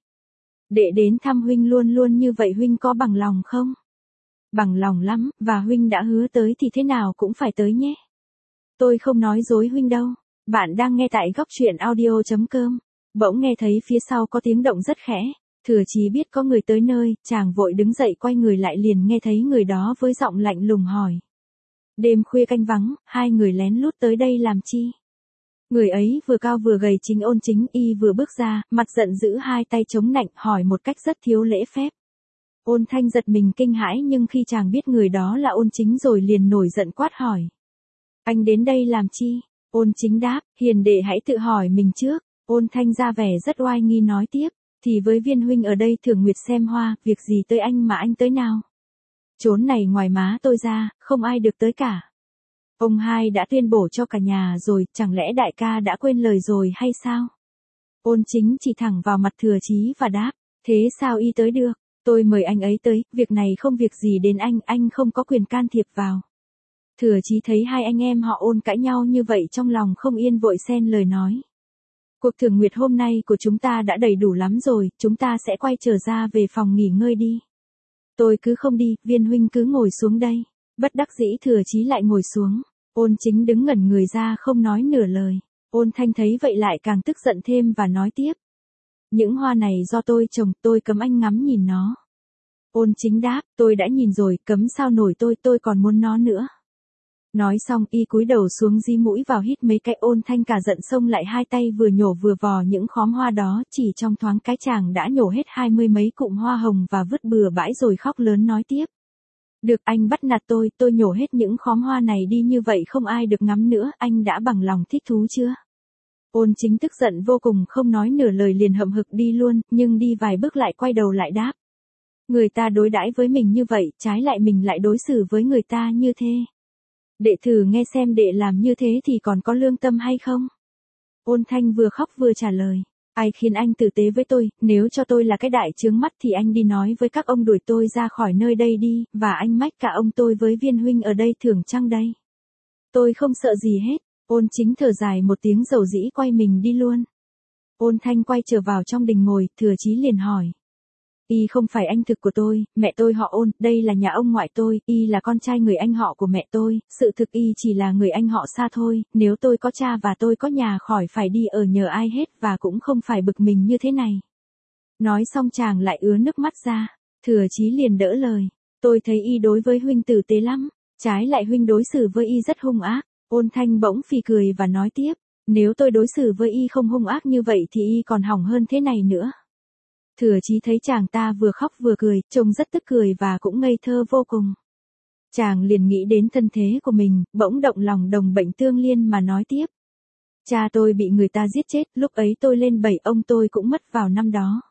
Đệ đến thăm huynh luôn luôn như vậy huynh có bằng lòng không? Bằng lòng lắm, và huynh đã hứa tới thì thế nào cũng phải tới nhé. Tôi không nói dối huynh đâu. Bạn đang nghe tại góc truyện audio chấm com. Bỗng nghe thấy phía sau có tiếng động rất khẽ. Thừa Chí biết có người tới nơi, chàng vội đứng dậy quay người lại liền nghe thấy người đó với giọng lạnh lùng hỏi. Đêm khuya canh vắng, hai người lén lút tới đây làm chi? Người ấy vừa cao vừa gầy chính Ôn Chính, y vừa bước ra, mặt giận dữ hai tay chống nạnh hỏi một cách rất thiếu lễ phép. Ôn Thanh giật mình kinh hãi nhưng khi chàng biết người đó là Ôn Chính rồi liền nổi giận quát hỏi. Anh đến đây làm chi? Ôn Chính đáp, hiền đệ hãy tự hỏi mình trước. Ôn Thanh ra vẻ rất oai nghi nói tiếp, thì với Viên huynh ở đây thường nguyệt xem hoa, việc gì tới anh mà anh tới nào? Chốn này ngoài má tôi ra, không ai được tới cả. Ông hai đã tuyên bổ cho cả nhà rồi, chẳng lẽ đại ca đã quên lời rồi hay sao? Ôn Chính chỉ thẳng vào mặt Thừa Chí và đáp, thế sao y tới được? Tôi mời anh ấy tới, việc này không việc gì đến anh, anh không có quyền can thiệp vào. Thừa Chí thấy hai anh em họ Ôn cãi nhau như vậy trong lòng không yên vội xen lời nói. Cuộc thưởng nguyệt hôm nay của chúng ta đã đầy đủ lắm rồi, chúng ta sẽ quay trở ra về phòng nghỉ ngơi đi. Tôi cứ không đi, Viên huynh cứ ngồi xuống đây. Bất đắc dĩ Thừa Chí lại ngồi xuống. Ôn Chính đứng ngẩn người ra không nói nửa lời. Ôn Thanh thấy vậy lại càng tức giận thêm và nói tiếp. Những hoa này do tôi trồng, tôi cấm anh ngắm nhìn nó. Ôn Chính đáp, tôi đã nhìn rồi, cấm sao nổi tôi, tôi còn muốn nó nữa. Nói xong y cúi đầu xuống dí mũi vào hít mấy cái. Ôn Thanh cả giận xông lại hai tay vừa nhổ vừa vò những khóm hoa đó, chỉ trong thoáng cái chàng đã nhổ hết hai mươi mấy cụm hoa hồng và vứt bừa bãi rồi khóc lớn nói tiếp. Được, anh bắt nạt tôi, tôi nhổ hết những khóm hoa này đi như vậy không ai được ngắm nữa, anh đã bằng lòng thích thú chưa? Ôn Chính tức giận vô cùng không nói nửa lời liền hậm hực đi luôn, nhưng đi vài bước lại quay đầu lại đáp. Người ta đối đãi với mình như vậy, trái lại mình lại đối xử với người ta như thế. Đệ thử nghe xem đệ làm như thế thì còn có lương tâm hay không? Ôn Thanh vừa khóc vừa trả lời. Ai khiến anh tử tế với tôi, nếu cho tôi là cái đại chướng mắt thì anh đi nói với các ông đuổi tôi ra khỏi nơi đây đi, và anh mách cả ông tôi với Viên huynh ở đây thưởng chăng đây? Tôi không sợ gì hết. Ôn Chính thở dài một tiếng dầu dĩ quay mình đi luôn. Ôn Thanh quay trở vào trong đình ngồi, Thừa Chí liền hỏi. y không phải anh thực của tôi, mẹ tôi họ Ôn, đây là nhà ông ngoại tôi, y là con trai người anh họ của mẹ tôi, sự thực y chỉ là người anh họ xa thôi, nếu tôi có cha và tôi có nhà khỏi phải đi ở nhờ ai hết và cũng không phải bực mình như thế này. Nói xong chàng lại ứa nước mắt ra, Thừa Chí liền đỡ lời, tôi thấy y đối với huynh tử tế lắm, trái lại huynh đối xử với y rất hung ác. Ôn Thanh bỗng phì cười và nói tiếp, nếu tôi đối xử với y không hung ác như vậy thì y còn hỏng hơn thế này nữa. Thừa Chí thấy chàng ta vừa khóc vừa cười, trông rất tức cười và cũng ngây thơ vô cùng. Chàng liền nghĩ đến thân thế của mình, bỗng động lòng đồng bệnh tương liên mà nói tiếp. Cha tôi bị người ta giết chết, lúc ấy tôi lên bảy, ông tôi cũng mất vào năm đó.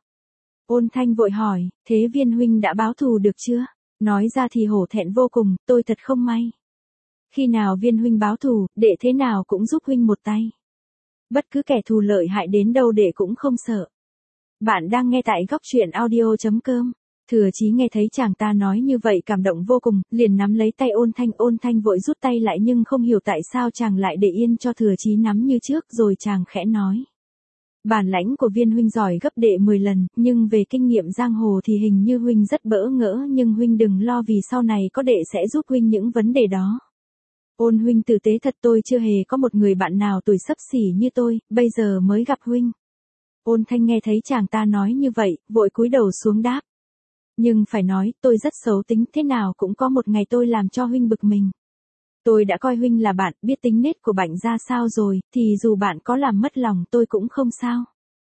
Ôn Thanh vội hỏi, thế Viên huynh đã báo thù được chưa? Nói ra thì hổ thẹn vô cùng, tôi thật không may. Khi nào Viên huynh báo thù, đệ thế nào cũng giúp huynh một tay. Bất cứ kẻ thù lợi hại đến đâu đệ cũng không sợ. Bạn đang nghe tại góc truyện audio chấm com. Thừa Chí nghe thấy chàng ta nói như vậy cảm động vô cùng, liền nắm lấy tay Ôn Thanh. Ôn Thanh vội rút tay lại nhưng không hiểu tại sao chàng lại để yên cho Thừa Chí nắm như trước, rồi chàng khẽ nói. Bản lãnh của Viên huynh giỏi gấp đệ mười lần, nhưng về kinh nghiệm giang hồ thì hình như huynh rất bỡ ngỡ, nhưng huynh đừng lo vì sau này có đệ sẽ giúp huynh những vấn đề đó. Ôn huynh tử tế thật, tôi chưa hề có một người bạn nào tuổi xấp xỉ như tôi, bây giờ mới gặp huynh. Ôn Thanh nghe thấy chàng ta nói như vậy, vội cúi đầu xuống đáp. Nhưng phải nói, tôi rất xấu tính, thế nào cũng có một ngày tôi làm cho huynh bực mình. Tôi đã coi huynh là bạn, biết tính nết của bạn ra sao rồi, thì dù bạn có làm mất lòng tôi cũng không sao.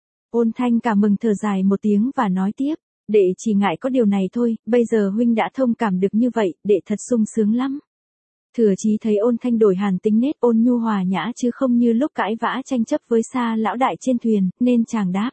Ôn Thanh cả mừng thở dài một tiếng và nói tiếp, đệ chỉ ngại có điều này thôi, bây giờ huynh đã thông cảm được như vậy, đệ thật sung sướng lắm. Thừa Chí thấy Ôn Thanh đổi hẳn tính nết, ôn nhu hòa nhã chứ không như lúc cãi vã tranh chấp với Sa lão đại trên thuyền, nên chàng đáp.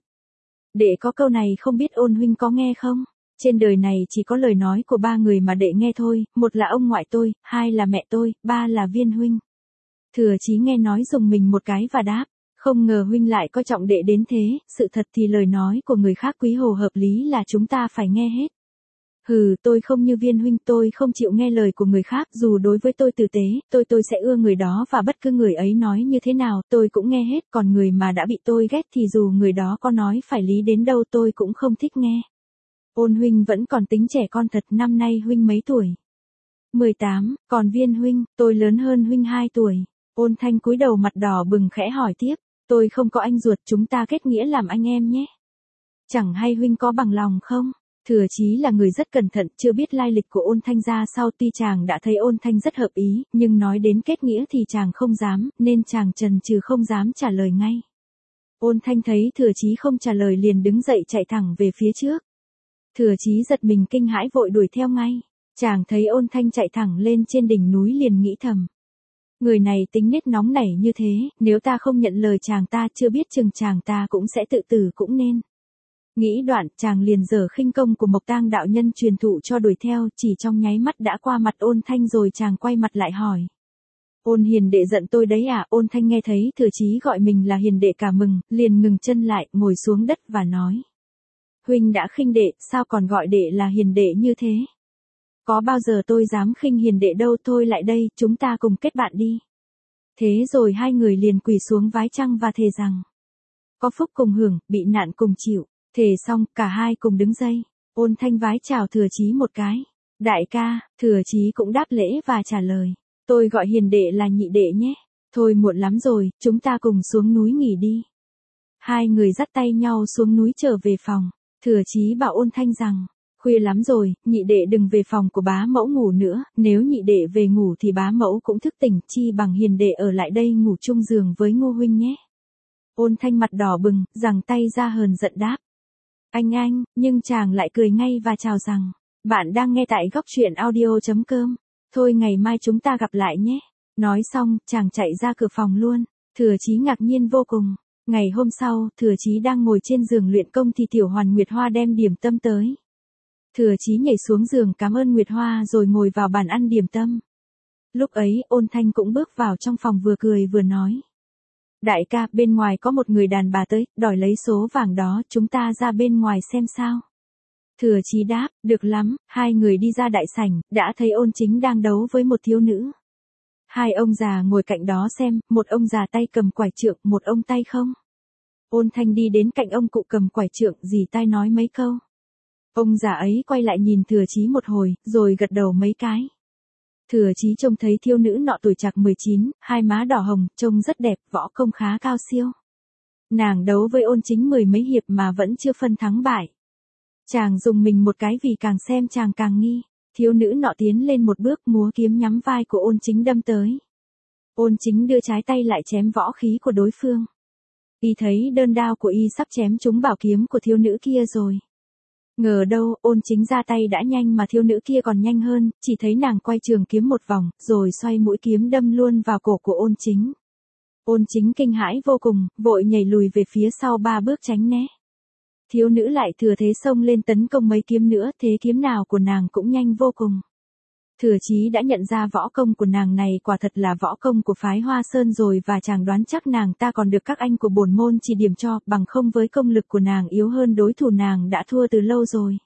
Đệ có câu này không biết Ôn huynh có nghe không? Trên đời này chỉ có lời nói của ba người mà đệ nghe thôi, một là ông ngoại tôi, hai là mẹ tôi, ba là Viên huynh. Thừa Chí nghe nói dùng mình một cái và đáp, không ngờ huynh lại coi trọng đệ đến thế, sự thật thì lời nói của người khác quý hồ hợp lý là chúng ta phải nghe hết. Hừ, tôi không như Viên huynh, tôi không chịu nghe lời của người khác, dù đối với tôi tử tế, tôi tôi sẽ ưa người đó và bất cứ người ấy nói như thế nào, tôi cũng nghe hết, còn người mà đã bị tôi ghét thì dù người đó có nói phải lý đến đâu tôi cũng không thích nghe. Ôn huynh vẫn còn tính trẻ con thật, năm nay huynh mấy tuổi? mười tám, còn Viên huynh, tôi lớn hơn huynh hai tuổi. Ôn Thanh cúi đầu mặt đỏ bừng khẽ hỏi tiếp, tôi không có anh ruột, chúng ta kết nghĩa làm anh em nhé. Chẳng hay huynh có bằng lòng không? Thừa Chí là người rất cẩn thận, chưa biết lai lịch của Ôn Thanh ra sao, tuy chàng đã thấy Ôn Thanh rất hợp ý, nhưng nói đến kết nghĩa thì chàng không dám, nên chàng chần chừ không dám trả lời ngay. Ôn Thanh thấy Thừa Chí không trả lời liền đứng dậy chạy thẳng về phía trước. Thừa Chí giật mình kinh hãi vội đuổi theo ngay. Chàng thấy Ôn Thanh chạy thẳng lên trên đỉnh núi liền nghĩ thầm. Người này tính nết nóng nảy như thế, nếu ta không nhận lời chàng ta chưa biết chừng chàng ta cũng sẽ tự tử cũng nên. Nghĩ đoạn, chàng liền giở khinh công của Mộc Tang đạo nhân truyền thụ cho đuổi theo, chỉ trong nháy mắt đã qua mặt Ôn Thanh rồi chàng quay mặt lại hỏi. Ôn hiền đệ giận tôi đấy à? Ôn Thanh nghe thấy Thừa Chí gọi mình là hiền đệ cả mừng, liền ngừng chân lại, ngồi xuống đất và nói. Huynh đã khinh đệ, sao còn gọi đệ là hiền đệ như thế? Có bao giờ tôi dám khinh hiền đệ đâu, thôi lại đây, chúng ta cùng kết bạn đi. Thế rồi hai người liền quỳ xuống vái chăng và thề rằng. Có phúc cùng hưởng, bị nạn cùng chịu. Thề xong, cả hai cùng đứng dậy. Ôn Thanh vái chào Thừa Chí một cái. Đại ca, Thừa Chí cũng đáp lễ và trả lời. Tôi gọi hiền đệ là nhị đệ nhé. Thôi muộn lắm rồi, chúng ta cùng xuống núi nghỉ đi. Hai người dắt tay nhau xuống núi trở về phòng. Thừa Chí bảo Ôn Thanh rằng, khuya lắm rồi, nhị đệ đừng về phòng của bá mẫu ngủ nữa, nếu nhị đệ về ngủ thì bá mẫu cũng thức tỉnh, chi bằng hiền đệ ở lại đây ngủ chung giường với Ngô huynh nhé. Ôn Thanh mặt đỏ bừng, giằng tay ra hờn giận đáp. Anh anh, nhưng chàng lại cười ngay và chào rằng, bạn đang nghe tại góc truyện audio chấm com. Thôi ngày mai chúng ta gặp lại nhé. Nói xong, chàng chạy ra cửa phòng luôn. Thừa Chí ngạc nhiên vô cùng. Ngày hôm sau, Thừa Chí đang ngồi trên giường luyện công thì Tiểu Hoàn Nguyệt Hoa đem điểm tâm tới. Thừa Chí nhảy xuống giường cảm ơn Nguyệt Hoa rồi ngồi vào bàn ăn điểm tâm. Lúc ấy, Ôn Thanh cũng bước vào trong phòng vừa cười vừa nói. Đại ca, bên ngoài có một người đàn bà tới, đòi lấy số vàng đó, chúng ta ra bên ngoài xem sao. Thừa Chí đáp, được lắm, hai người đi ra đại sảnh, đã thấy Ôn Chính đang đấu với một thiếu nữ. Hai ông già ngồi cạnh đó xem, một ông già tay cầm quải trượng, một ông tay không. Ôn Thanh đi đến cạnh ông cụ cầm quải trượng, dì tai nói mấy câu. Ông già ấy quay lại nhìn Thừa Chí một hồi, rồi gật đầu mấy cái. Thừa Chí trông thấy thiếu nữ nọ tuổi trạc mười chín, hai má đỏ hồng, trông rất đẹp, võ công khá cao siêu. Nàng đấu với Ôn Chính mười mấy hiệp mà vẫn chưa phân thắng bại. Chàng dùng mình một cái vì càng xem chàng càng nghi. Thiếu nữ nọ tiến lên một bước, múa kiếm nhắm vai của Ôn Chính đâm tới. Ôn Chính đưa trái tay lại chém võ khí của đối phương. Y thấy đơn đao của y sắp chém trúng bảo kiếm của thiếu nữ kia rồi. Ngờ đâu, Ôn Chính ra tay đã nhanh mà thiếu nữ kia còn nhanh hơn, chỉ thấy nàng quay trường kiếm một vòng, rồi xoay mũi kiếm đâm luôn vào cổ của Ôn Chính. Ôn Chính kinh hãi vô cùng, vội nhảy lùi về phía sau ba bước tránh né. Thiếu nữ lại thừa thế xông lên tấn công mấy kiếm nữa, thế kiếm nào của nàng cũng nhanh vô cùng. Thừa Chí đã nhận ra võ công của nàng này quả thật là võ công của phái Hoa Sơn rồi, và chàng đoán chắc nàng ta còn được các anh của bổn môn chỉ điểm cho, bằng không với công lực của nàng yếu hơn đối thủ nàng đã thua từ lâu rồi.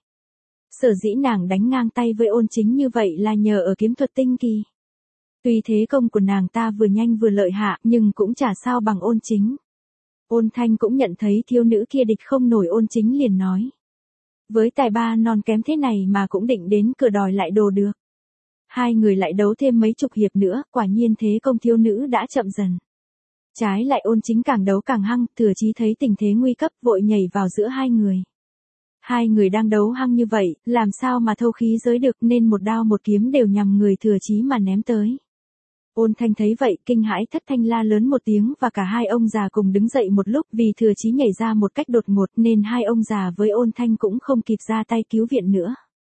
Sở dĩ nàng đánh ngang tay với Ôn Chính như vậy là nhờ ở kiếm thuật tinh kỳ. Tuy thế công của nàng ta vừa nhanh vừa lợi hại, nhưng cũng chả sao bằng Ôn Chính. Ôn Thanh cũng nhận thấy thiếu nữ kia địch không nổi Ôn Chính, liền nói. Với tài ba non kém thế này mà cũng định đến cửa đòi lại đồ được. Hai người lại đấu thêm mấy chục hiệp nữa, quả nhiên thế công thiếu nữ đã chậm dần. Trái lại Ôn Chính càng đấu càng hăng, Thừa Chí thấy tình thế nguy cấp vội nhảy vào giữa hai người. Hai người đang đấu hăng như vậy, làm sao mà thâu khí giới được, nên một đao một kiếm đều nhằm người Thừa Chí mà ném tới. Ôn Thanh thấy vậy, kinh hãi thất thanh la lớn một tiếng, và cả hai ông già cùng đứng dậy một lúc, vì Thừa Chí nhảy ra một cách đột ngột nên hai ông già với Ôn Thanh cũng không kịp ra tay cứu viện nữa.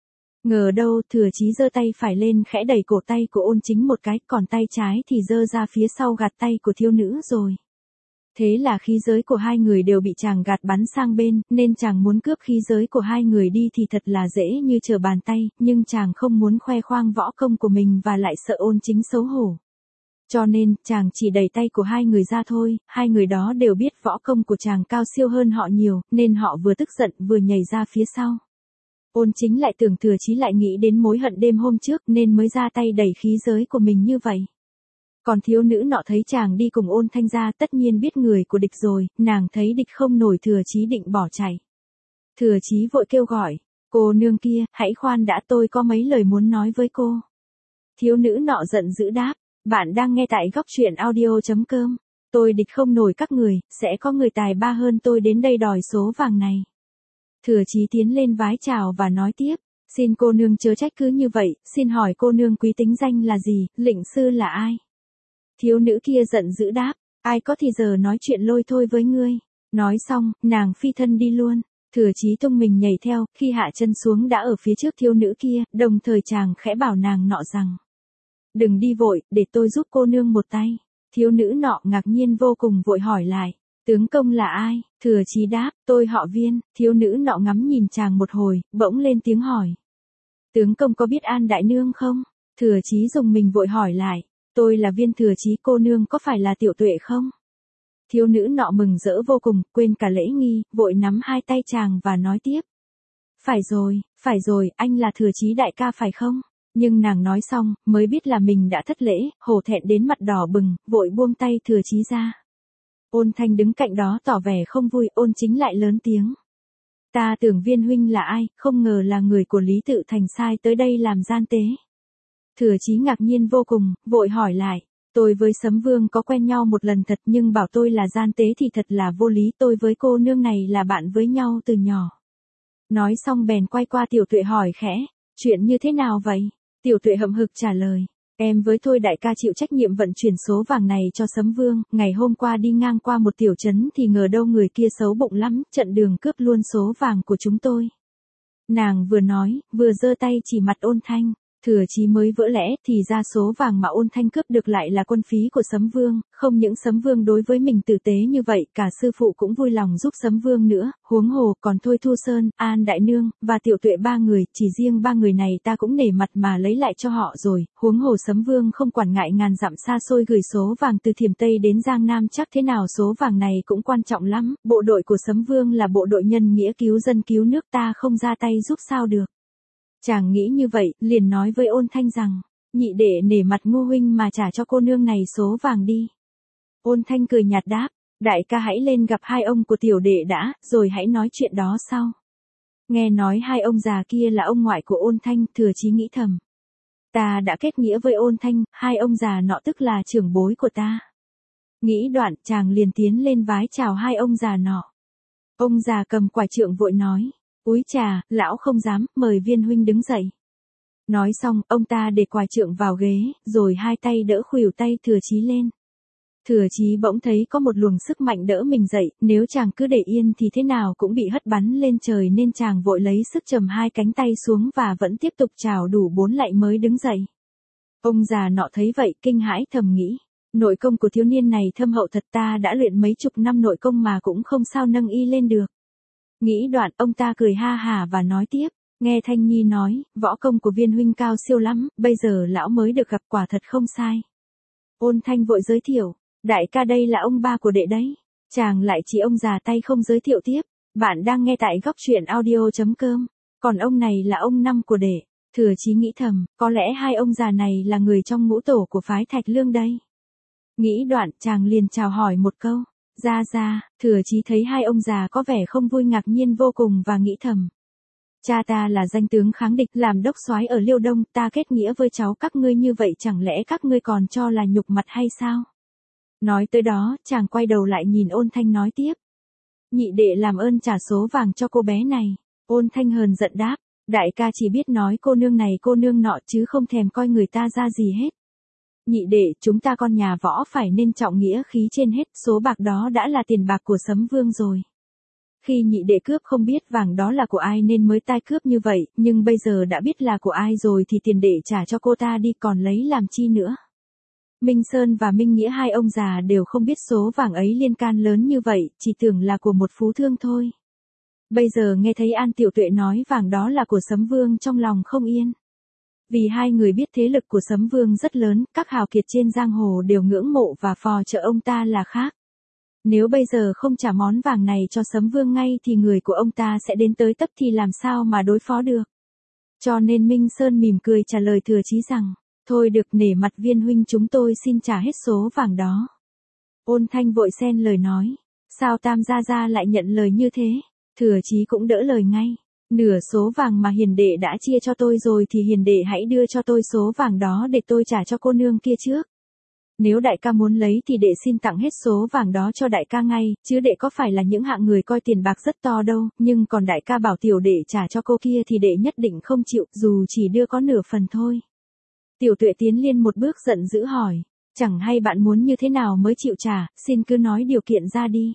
Ngờ đâu, Thừa Chí giơ tay phải lên khẽ đẩy cổ tay của Ôn Chính một cái, còn tay trái thì giơ ra phía sau gạt tay của thiếu nữ rồi. Thế là khí giới của hai người đều bị chàng gạt bắn sang bên, nên chàng muốn cướp khí giới của hai người đi thì thật là dễ như trở bàn tay, nhưng chàng không muốn khoe khoang võ công của mình và lại sợ Ôn Chính xấu hổ. Cho nên, chàng chỉ đẩy tay của hai người ra thôi, hai người đó đều biết võ công của chàng cao siêu hơn họ nhiều, nên họ vừa tức giận vừa nhảy ra phía sau. Ôn Chính lại tưởng Thừa Chí lại nghĩ đến mối hận đêm hôm trước nên mới ra tay đẩy khí giới của mình như vậy. Còn thiếu nữ nọ thấy chàng đi cùng Ôn Thanh ra tất nhiên biết người của địch rồi, nàng thấy địch không nổi Thừa Chí định bỏ chạy. Thừa Chí vội kêu gọi, cô nương kia, hãy khoan đã, tôi có mấy lời muốn nói với cô. Thiếu nữ nọ giận dữ đáp, bạn đang nghe tại góc truyện audio chấm com, tôi địch không nổi các người, sẽ có người tài ba hơn tôi đến đây đòi số vàng này. Thừa Chí tiến lên vái chào và nói tiếp, xin cô nương chớ trách cứ như vậy, xin hỏi cô nương quý tính danh là gì, lệnh sư là ai? Thiếu nữ kia giận dữ đáp, ai có thì giờ nói chuyện lôi thôi với ngươi. Nói xong, nàng phi thân đi luôn. Thừa Chí tung mình nhảy theo, khi hạ chân xuống đã ở phía trước thiếu nữ kia, đồng thời chàng khẽ bảo nàng nọ rằng, đừng đi vội, để tôi giúp cô nương một tay. Thiếu nữ nọ ngạc nhiên vô cùng vội hỏi lại, tướng công là ai? Thừa Chí đáp, tôi họ Viên. Thiếu nữ nọ ngắm nhìn chàng một hồi, bỗng lên tiếng hỏi, tướng công có biết An đại nương không? Thừa Chí dùng mình vội hỏi lại, tôi là Viên. Thừa Chí, cô nương có phải là Tiểu Tuệ không? Thiếu nữ nọ mừng rỡ vô cùng, quên cả lễ nghi, vội nắm hai tay chàng và nói tiếp, phải rồi, phải rồi, anh là Thừa Chí đại ca phải không? Nhưng nàng nói xong, mới biết là mình đã thất lễ, hổ thẹn đến mặt đỏ bừng, vội buông tay Thừa Chí ra. Ôn Thanh đứng cạnh đó tỏ vẻ không vui, Ôn Chính lại lớn tiếng, ta tưởng Viên huynh là ai, không ngờ là người của Lý Tự Thành sai tới đây làm gian tế. Thừa Chí ngạc nhiên vô cùng, vội hỏi lại, tôi với Sấm Vương có quen nhau một lần thật, nhưng bảo tôi là gian tế thì thật là vô lý, tôi với cô nương này là bạn với nhau từ nhỏ. Nói xong bèn quay qua Tiểu Tuệ hỏi khẽ, chuyện như thế nào vậy? Tiểu Tuệ hậm hực trả lời, em với Thôi đại ca chịu trách nhiệm vận chuyển số vàng này cho Sấm Vương, ngày hôm qua đi ngang qua một tiểu trấn thì ngờ đâu người kia xấu bụng lắm, chặn đường cướp luôn số vàng của chúng tôi. Nàng vừa nói, vừa giơ tay chỉ mặt Ôn Thanh. Thừa Chí mới vỡ lẽ, thì ra số vàng mà Ôn Thanh cướp được lại là quân phí của Sấm Vương, không những Sấm Vương đối với mình tử tế như vậy, cả sư phụ cũng vui lòng giúp Sấm Vương nữa, huống hồ còn Thôi Thu Sơn, An đại nương, và Tiểu Tuệ ba người, chỉ riêng ba người này ta cũng nể mặt mà lấy lại cho họ rồi, huống hồ Sấm Vương không quản ngại ngàn dặm xa xôi gửi số vàng từ Thiểm Tây đến Giang Nam, chắc thế nào số vàng này cũng quan trọng lắm, bộ đội của Sấm Vương là bộ đội nhân nghĩa cứu dân cứu nước, ta không ra tay giúp sao được. Chàng nghĩ như vậy, liền nói với Ôn Thanh rằng, nhị đệ nể mặt Ngô huynh mà trả cho cô nương này số vàng đi. Ôn Thanh cười nhạt đáp, đại ca hãy lên gặp hai ông của tiểu đệ đã, rồi hãy nói chuyện đó sau. Nghe nói hai ông già kia là ông ngoại của Ôn Thanh, Thừa Chí nghĩ thầm. Ta đã kết nghĩa với Ôn Thanh, hai ông già nọ tức là trưởng bối của ta. Nghĩ đoạn, chàng liền tiến lên vái chào hai ông già nọ. Ông già cầm quải trượng vội nói, úi chà, lão không dám, mời Viên huynh đứng dậy. Nói xong, ông ta để quải trượng vào ghế, rồi hai tay đỡ khuỷu tay Thừa Chí lên. Thừa Chí bỗng thấy có một luồng sức mạnh đỡ mình dậy, nếu chàng cứ để yên thì thế nào cũng bị hất bắn lên trời nên chàng vội lấy sức trầm hai cánh tay xuống và vẫn tiếp tục chào đủ bốn lạy mới đứng dậy. Ông già nọ thấy vậy kinh hãi thầm nghĩ, nội công của thiếu niên này thâm hậu thật, ta đã luyện mấy chục năm nội công mà cũng không sao nâng y lên được. Nghĩ đoạn ông ta cười ha hà và nói tiếp, nghe Thanh Nhi nói, võ công của Viên huynh cao siêu lắm, bây giờ lão mới được gặp quả thật không sai. Ôn Thanh vội giới thiệu, đại ca đây là ông ba của đệ đấy. Chàng lại chỉ ông già tay không giới thiệu tiếp, bạn đang nghe tại góc truyện audio chấm com, còn ông này là ông năm của đệ. Thừa Chí nghĩ thầm, có lẽ hai ông già này là người trong ngũ tổ của phái Thạch Lương đây. Nghĩ đoạn, chàng liền chào hỏi một câu, ra ra. Thừa Chí thấy hai ông già có vẻ không vui ngạc nhiên vô cùng và nghĩ thầm. Cha ta là danh tướng kháng địch, làm đốc soái ở Liêu Đông, ta kết nghĩa với cháu các ngươi như vậy chẳng lẽ các ngươi còn cho là nhục mặt hay sao? Nói tới đó, chàng quay đầu lại nhìn Ôn Thanh nói tiếp. Nhị đệ làm ơn trả số vàng cho cô bé này. Ôn Thanh hờn giận đáp, đại ca chỉ biết nói cô nương này cô nương nọ chứ không thèm coi người ta ra gì hết. Nhị đệ, chúng ta con nhà võ phải nên trọng nghĩa khí trên hết, số bạc đó đã là tiền bạc của Sấm Vương rồi. Khi nhị đệ cướp không biết vàng đó là của ai nên mới tai cướp như vậy, nhưng bây giờ đã biết là của ai rồi thì tiền đệ trả cho cô ta đi, còn lấy làm chi nữa. Minh Sơn và Minh Nghĩa hai ông già đều không biết số vàng ấy liên can lớn như vậy, chỉ tưởng là của một phú thương thôi. Bây giờ nghe thấy An Tiểu Tuệ nói vàng đó là của Sấm Vương trong lòng không yên. Vì hai người biết thế lực của Sấm Vương rất lớn, các hào kiệt trên giang hồ đều ngưỡng mộ và phò trợ ông ta là khác. Nếu bây giờ không trả món vàng này cho Sấm Vương ngay thì người của ông ta sẽ đến tới tấp thì làm sao mà đối phó được. Cho nên Minh Sơn mỉm cười trả lời Thừa Chí rằng, thôi được, nể mặt Viên huynh chúng tôi xin trả hết số vàng đó. Ôn Thanh vội xen lời nói, sao Tam gia gia lại nhận lời như thế? Thừa Chí cũng đỡ lời ngay, nửa số vàng mà hiền đệ đã chia cho tôi rồi thì hiền đệ hãy đưa cho tôi số vàng đó để tôi trả cho cô nương kia trước. Nếu đại ca muốn lấy thì đệ xin tặng hết số vàng đó cho đại ca ngay, chứ đệ có phải là những hạng người coi tiền bạc rất to đâu, nhưng còn đại ca bảo tiểu đệ trả cho cô kia thì đệ nhất định không chịu, dù chỉ đưa có nửa phần thôi. Tiểu Tuệ tiến lên một bước giận dữ hỏi, chẳng hay bạn muốn như thế nào mới chịu trả, xin cứ nói điều kiện ra đi.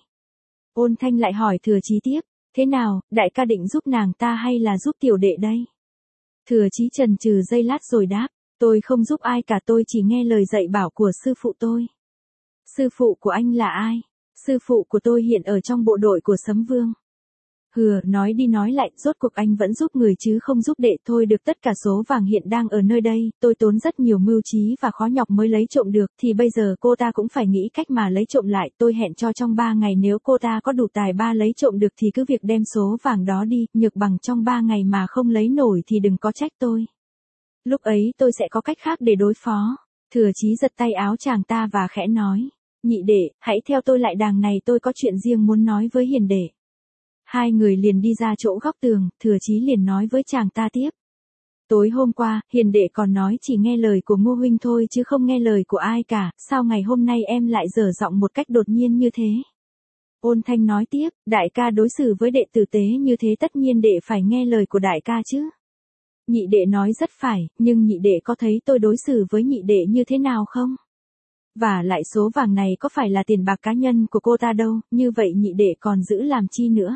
Ôn Thanh lại hỏi Thừa Chí tiếp, thế nào, đại ca định giúp nàng ta hay là giúp tiểu đệ đây? Thừa Chí chần chừ giây lát rồi đáp, tôi không giúp ai cả, tôi chỉ nghe lời dạy bảo của sư phụ tôi. Sư phụ của anh là ai? Sư phụ của tôi hiện ở trong bộ đội của Sấm Vương. Hừ, nói đi nói lại, rốt cuộc anh vẫn giúp người chứ không giúp đệ. Thôi được, tất cả số vàng hiện đang ở nơi đây, tôi tốn rất nhiều mưu trí và khó nhọc mới lấy trộm được, thì bây giờ cô ta cũng phải nghĩ cách mà lấy trộm lại. Tôi hẹn cho trong ba ngày, nếu cô ta có đủ tài ba lấy trộm được thì cứ việc đem số vàng đó đi, nhược bằng trong ba ngày mà không lấy nổi thì đừng có trách tôi. Lúc ấy tôi sẽ có cách khác để đối phó. Thừa Chí giật tay áo chàng ta và khẽ nói, nhị đệ, hãy theo tôi lại đàng này, tôi có chuyện riêng muốn nói với hiền đệ. Hai người liền đi ra chỗ góc tường, Thừa Chí liền nói với chàng ta tiếp. Tối hôm qua, hiền đệ còn nói chỉ nghe lời của Ngô huynh thôi chứ không nghe lời của ai cả, sao ngày hôm nay em lại dở giọng một cách đột nhiên như thế? Ôn Thanh nói tiếp, đại ca đối xử với đệ tử tế như thế tất nhiên đệ phải nghe lời của đại ca chứ. Nhị đệ nói rất phải, nhưng nhị đệ có thấy tôi đối xử với nhị đệ như thế nào không? Và lại số vàng này có phải là tiền bạc cá nhân của cô ta đâu, như vậy nhị đệ còn giữ làm chi nữa?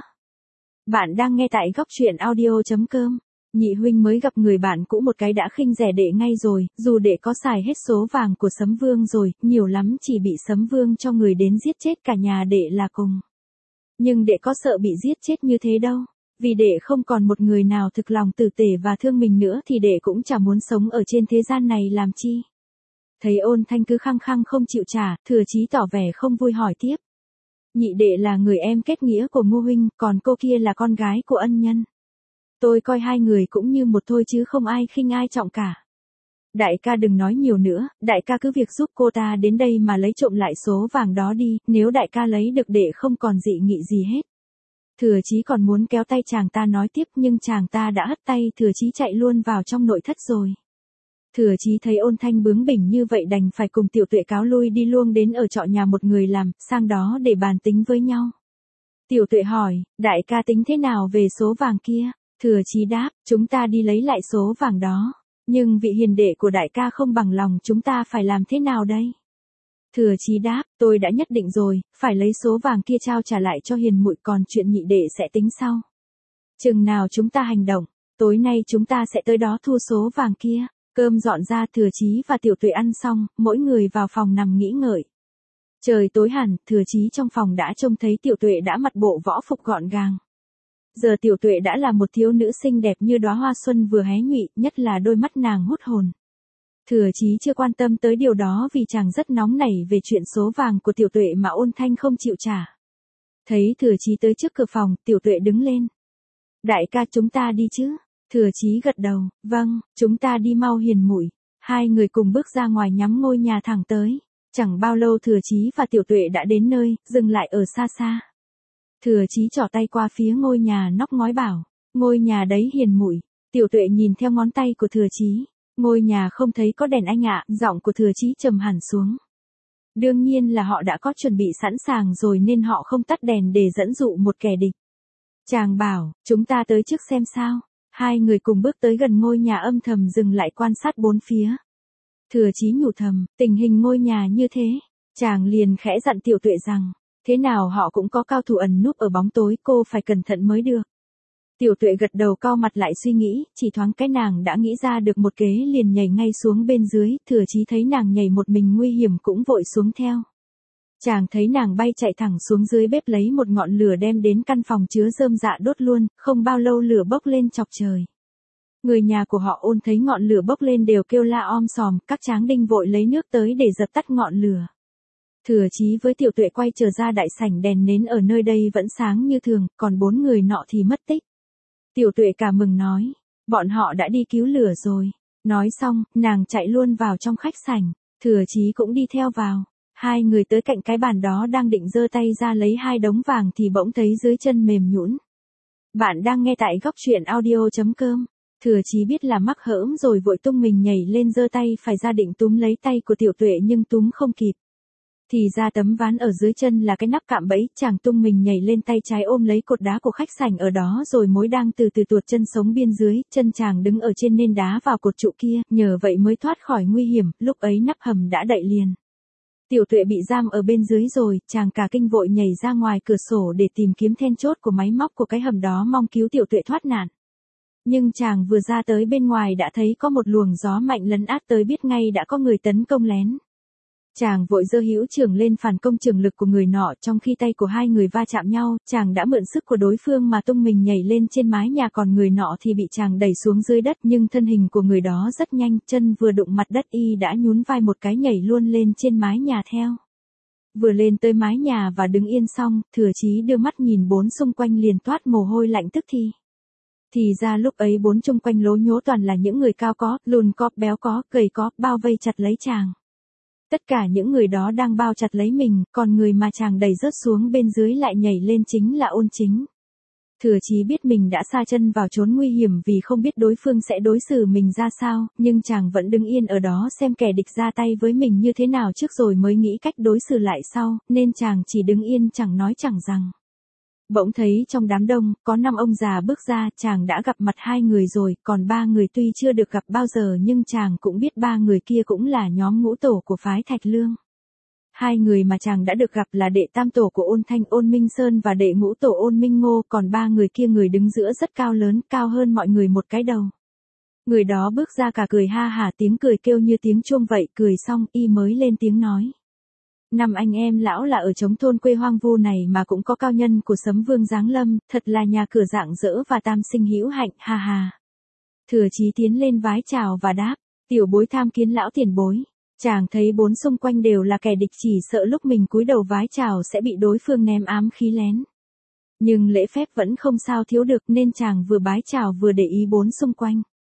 Bạn đang nghe tại góc truyện audio chấm com. Nhị huynh mới gặp người bạn cũ một cái đã khinh rẻ đệ ngay rồi, dù đệ có xài hết số vàng của Sấm Vương rồi, nhiều lắm chỉ bị Sấm Vương cho người đến giết chết cả nhà đệ là cùng. Nhưng đệ có sợ bị giết chết như thế đâu, vì đệ không còn một người nào thực lòng tử tể và thương mình nữa thì đệ cũng chả muốn sống ở trên thế gian này làm chi. Thấy Ôn Thanh cứ khăng khăng không chịu trả, Thừa Chí tỏ vẻ không vui hỏi tiếp. Nhị đệ là người em kết nghĩa của Ngô huynh, còn cô kia là con gái của ân nhân. Tôi coi hai người cũng như một thôi chứ không ai khinh ai trọng cả. Đại ca đừng nói nhiều nữa, đại ca cứ việc giúp cô ta đến đây mà lấy trộm lại số vàng đó đi, nếu đại ca lấy được đệ không còn dị nghị gì hết. Thừa Chí còn muốn kéo tay chàng ta nói tiếp nhưng chàng ta đã hất tay Thừa Chí chạy luôn vào trong nội thất rồi. Thừa Chí thấy Ôn Thanh bướng bỉnh như vậy đành phải cùng Tiểu Tuệ cáo lui đi luôn đến ở trọ nhà một người làm, sang đó để bàn tính với nhau. Tiểu Tuệ hỏi, đại ca tính thế nào về số vàng kia? Thừa Chí đáp, chúng ta đi lấy lại số vàng đó. Nhưng vị hiền đệ của đại ca không bằng lòng, chúng ta phải làm thế nào đây? Thừa Chí đáp, tôi đã nhất định rồi, phải lấy số vàng kia trao trả lại cho hiền muội, còn chuyện nhị đệ sẽ tính sau. Chừng nào chúng ta hành động, tối nay chúng ta sẽ tới đó thu số vàng kia. Cơm dọn ra, Thừa Chí và Tiểu Tuệ ăn xong, mỗi người vào phòng nằm nghĩ ngợi. Trời tối hẳn, Thừa Chí trong phòng đã trông thấy Tiểu Tuệ đã mặc bộ võ phục gọn gàng. Giờ Tiểu Tuệ đã là một thiếu nữ xinh đẹp như đóa hoa xuân vừa hé nhụy, nhất là đôi mắt nàng hút hồn. Thừa Chí chưa quan tâm tới điều đó vì chàng rất nóng nảy về chuyện số vàng của Tiểu Tuệ mà Ôn Thanh không chịu trả. Thấy Thừa Chí tới trước cửa phòng, Tiểu Tuệ đứng lên. Đại ca, chúng ta đi chứ? Thừa Chí gật đầu, vâng, chúng ta đi mau hiền muội. Hai người cùng bước ra ngoài nhắm ngôi nhà thẳng tới. Chẳng bao lâu Thừa Chí và Tiểu Tuệ đã đến nơi, dừng lại ở xa xa. Thừa Chí trỏ tay qua phía ngôi nhà nóc ngói bảo, ngôi nhà đấy hiền muội. Tiểu Tuệ nhìn theo ngón tay của Thừa Chí, ngôi nhà không thấy có đèn anh ạ. Giọng của Thừa Chí trầm hẳn xuống. Đương nhiên là họ đã có chuẩn bị sẵn sàng rồi nên họ không tắt đèn để dẫn dụ một kẻ địch. Chàng bảo, chúng ta tới trước xem sao. Hai người cùng bước tới gần ngôi nhà, âm thầm dừng lại quan sát bốn phía. Thừa Chí nhủ thầm, tình hình ngôi nhà như thế. Chàng liền khẽ dặn Tiểu Tuệ rằng, thế nào họ cũng có cao thủ ẩn núp ở bóng tối, cô phải cẩn thận mới được. Tiểu Tuệ gật đầu, cau mặt lại suy nghĩ, chỉ thoáng cái nàng đã nghĩ ra được một kế, liền nhảy ngay xuống bên dưới. Thừa Chí thấy nàng nhảy một mình nguy hiểm cũng vội xuống theo. Chàng thấy nàng bay chạy thẳng xuống dưới bếp lấy một ngọn lửa đem đến căn phòng chứa rơm dạ đốt luôn, không bao lâu lửa bốc lên chọc trời. Người nhà của họ Ôn thấy ngọn lửa bốc lên đều kêu la om sòm, các tráng đinh vội lấy nước tới để dập tắt ngọn lửa. Thừa Chí với Tiểu Tuệ quay trở ra đại sảnh, đèn nến ở nơi đây vẫn sáng như thường, còn bốn người nọ thì mất tích. Tiểu Tuệ cả mừng nói, bọn họ đã đi cứu lửa rồi. Nói xong, nàng chạy luôn vào trong khách sảnh, Thừa Chí cũng đi theo vào. Hai người tới cạnh cái bàn đó đang định giơ tay ra lấy hai đống vàng thì bỗng thấy dưới chân mềm nhũn. Bạn đang nghe tại góc truyện audio chấm com. Thừa Chí biết là mắc hỡm rồi vội tung mình nhảy lên giơ tay phải ra định túm lấy tay của Tiểu Tuệ nhưng túm không kịp. Thì ra tấm ván ở dưới chân là cái nắp cạm bẫy, chàng tung mình nhảy lên, tay trái ôm lấy cột đá của khách sảnh ở đó rồi mối đang từ từ tuột chân sống bên dưới, chân chàng đứng ở trên nên đá vào cột trụ kia, nhờ vậy mới thoát khỏi nguy hiểm, lúc ấy nắp hầm đã đậy liền. Tiểu Tuệ bị giam ở bên dưới rồi, chàng cả kinh vội nhảy ra ngoài cửa sổ để tìm kiếm then chốt của máy móc của cái hầm đó mong cứu Tiểu Tuệ thoát nạn. Nhưng chàng vừa ra tới bên ngoài đã thấy có một luồng gió mạnh lấn át tới, biết ngay đã có người tấn công lén. Chàng vội giơ hữu trường lên phản công trường lực của người nọ, trong khi tay của hai người va chạm nhau, chàng đã mượn sức của đối phương mà tung mình nhảy lên trên mái nhà, còn người nọ thì bị chàng đẩy xuống dưới đất, nhưng thân hình của người đó rất nhanh, chân vừa đụng mặt đất y đã nhún vai một cái nhảy luôn lên trên mái nhà theo. Vừa lên tới mái nhà và đứng yên xong, Thừa Chí đưa mắt nhìn bốn xung quanh liền toát mồ hôi lạnh tức thì. Thì ra lúc ấy bốn chung quanh lố nhố toàn là những người cao có, lùn có, béo có, gầy có, bao vây chặt lấy chàng. Tất cả những người đó đang bao chặt lấy mình, còn người mà chàng đẩy rớt xuống bên dưới lại nhảy lên chính là Ôn Chính. Thừa Chí biết mình đã sa chân vào chốn nguy hiểm vì không biết đối phương sẽ đối xử mình ra sao, nhưng chàng vẫn đứng yên ở đó xem kẻ địch ra tay với mình như thế nào trước rồi mới nghĩ cách đối xử lại sau, nên chàng chỉ đứng yên chẳng nói chẳng rằng. Bỗng thấy trong đám đông, có năm ông già bước ra, chàng đã gặp mặt hai người rồi, còn ba người tuy chưa được gặp bao giờ nhưng chàng cũng biết ba người kia cũng là nhóm ngũ tổ của phái Thạch Lương. Hai người mà chàng đã được gặp là đệ tam tổ của Ôn Thanh, Ôn Minh Sơn và đệ ngũ tổ Ôn Minh Ngô, còn ba người kia người đứng giữa rất cao lớn, cao hơn mọi người một cái đầu. Người đó bước ra cả cười ha hả, tiếng cười kêu như tiếng chuông vậy, cười xong y mới lên tiếng nói. Năm anh em lão là ở trống thôn quê hoang vu này mà cũng có cao nhân của Sấm Vương giáng lâm, thật là nhà cửa rạng rỡ và tam sinh hữu hạnh, ha ha. Thừa Chí tiến lên vái chào và đáp, tiểu bối tham kiến lão tiền bối. Chàng thấy bốn xung quanh đều là kẻ địch, chỉ sợ lúc mình cúi đầu vái chào sẽ bị đối phương ném ám khí lén. Nhưng lễ phép vẫn không sao thiếu được nên chàng vừa bái chào vừa để ý bốn xung quanh.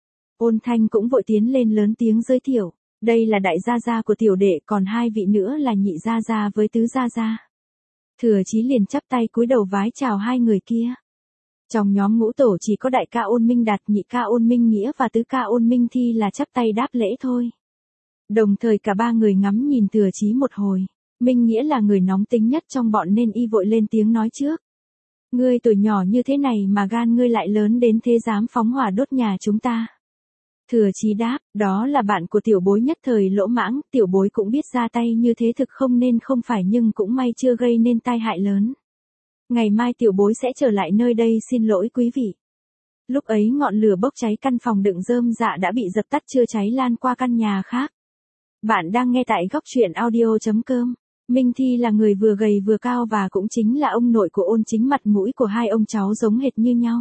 Ôn Thanh cũng vội tiến lên lớn tiếng giới thiệu. Đây là đại gia gia của tiểu đệ, còn hai vị nữa là nhị gia gia với tứ gia gia. Thừa Chí liền chắp tay cúi đầu vái chào hai người kia. Trong nhóm ngũ tổ chỉ có đại ca Ôn Minh Đạt, nhị ca Ôn Minh Nghĩa và tứ ca Ôn Minh Thi là chắp tay đáp lễ thôi. Đồng thời cả ba người ngắm nhìn Thừa Chí một hồi. Minh Nghĩa là người nóng tính nhất trong bọn nên y vội lên tiếng nói trước. Ngươi tuổi nhỏ như thế này mà gan ngươi lại lớn đến thế, dám phóng hỏa đốt nhà chúng ta. Thừa Chí đáp, đó là bạn của tiểu bối nhất thời lỗ mãng, tiểu bối cũng biết ra tay như thế thực không nên không phải, nhưng cũng may chưa gây nên tai hại lớn. Ngày mai tiểu bối sẽ trở lại nơi đây xin lỗi quý vị. Lúc ấy ngọn lửa bốc cháy căn phòng đựng rơm dạ đã bị dập tắt, chưa cháy lan qua căn nhà khác. Bạn đang nghe tại góc truyện audio chấm com. Minh Thi là người vừa gầy vừa cao và cũng chính là ông nội của Ôn Chính, mặt mũi của hai ông cháu giống hệt như nhau.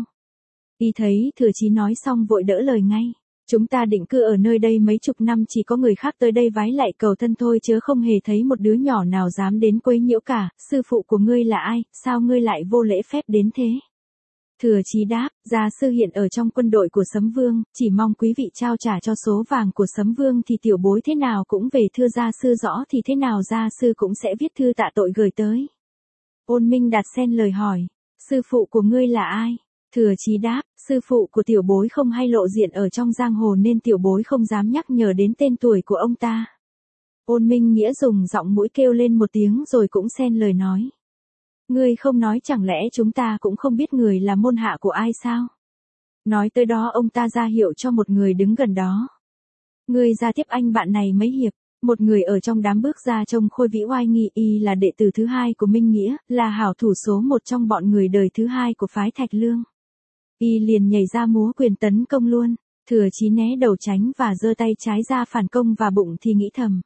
Y thấy Thừa Chí nói xong vội đỡ lời ngay. Chúng ta định cư ở nơi đây mấy chục năm, chỉ có người khác tới đây vái lại cầu thân thôi, chứ không hề thấy một đứa nhỏ nào dám đến quấy nhiễu cả. Sư phụ của ngươi là ai, sao ngươi lại vô lễ phép đến thế? Thừa Chí đáp, gia sư hiện ở trong quân đội của Sấm Vương, chỉ mong quý vị trao trả cho số vàng của Sấm Vương thì tiểu bối thế nào cũng về thưa gia sư rõ, thì thế nào gia sư cũng sẽ viết thư tạ tội gửi tới. Ôn Minh Đạt xen lời hỏi, sư phụ của ngươi là ai? Thừa Chí đáp, sư phụ của tiểu bối không hay lộ diện ở trong giang hồ nên tiểu bối không dám nhắc nhở đến tên tuổi của ông ta. Ôn Minh Nghĩa dùng giọng mũi kêu lên một tiếng rồi cũng xen lời nói. Ngươi không nói chẳng lẽ chúng ta cũng không biết người là môn hạ của ai sao? Nói tới đó ông ta ra hiệu cho một người đứng gần đó. Ngươi ra tiếp anh bạn này mấy hiệp. Một người ở trong đám bước ra trông khôi vĩ oai nghi, y là đệ tử thứ hai của Minh Nghĩa, là hảo thủ số một trong bọn người đời thứ hai của phái Thạch Lương. Y liền nhảy ra múa quyền tấn công luôn. Thừa Chí né đầu tránh và giơ tay trái ra phản công vào bụng thì nghĩ thầm.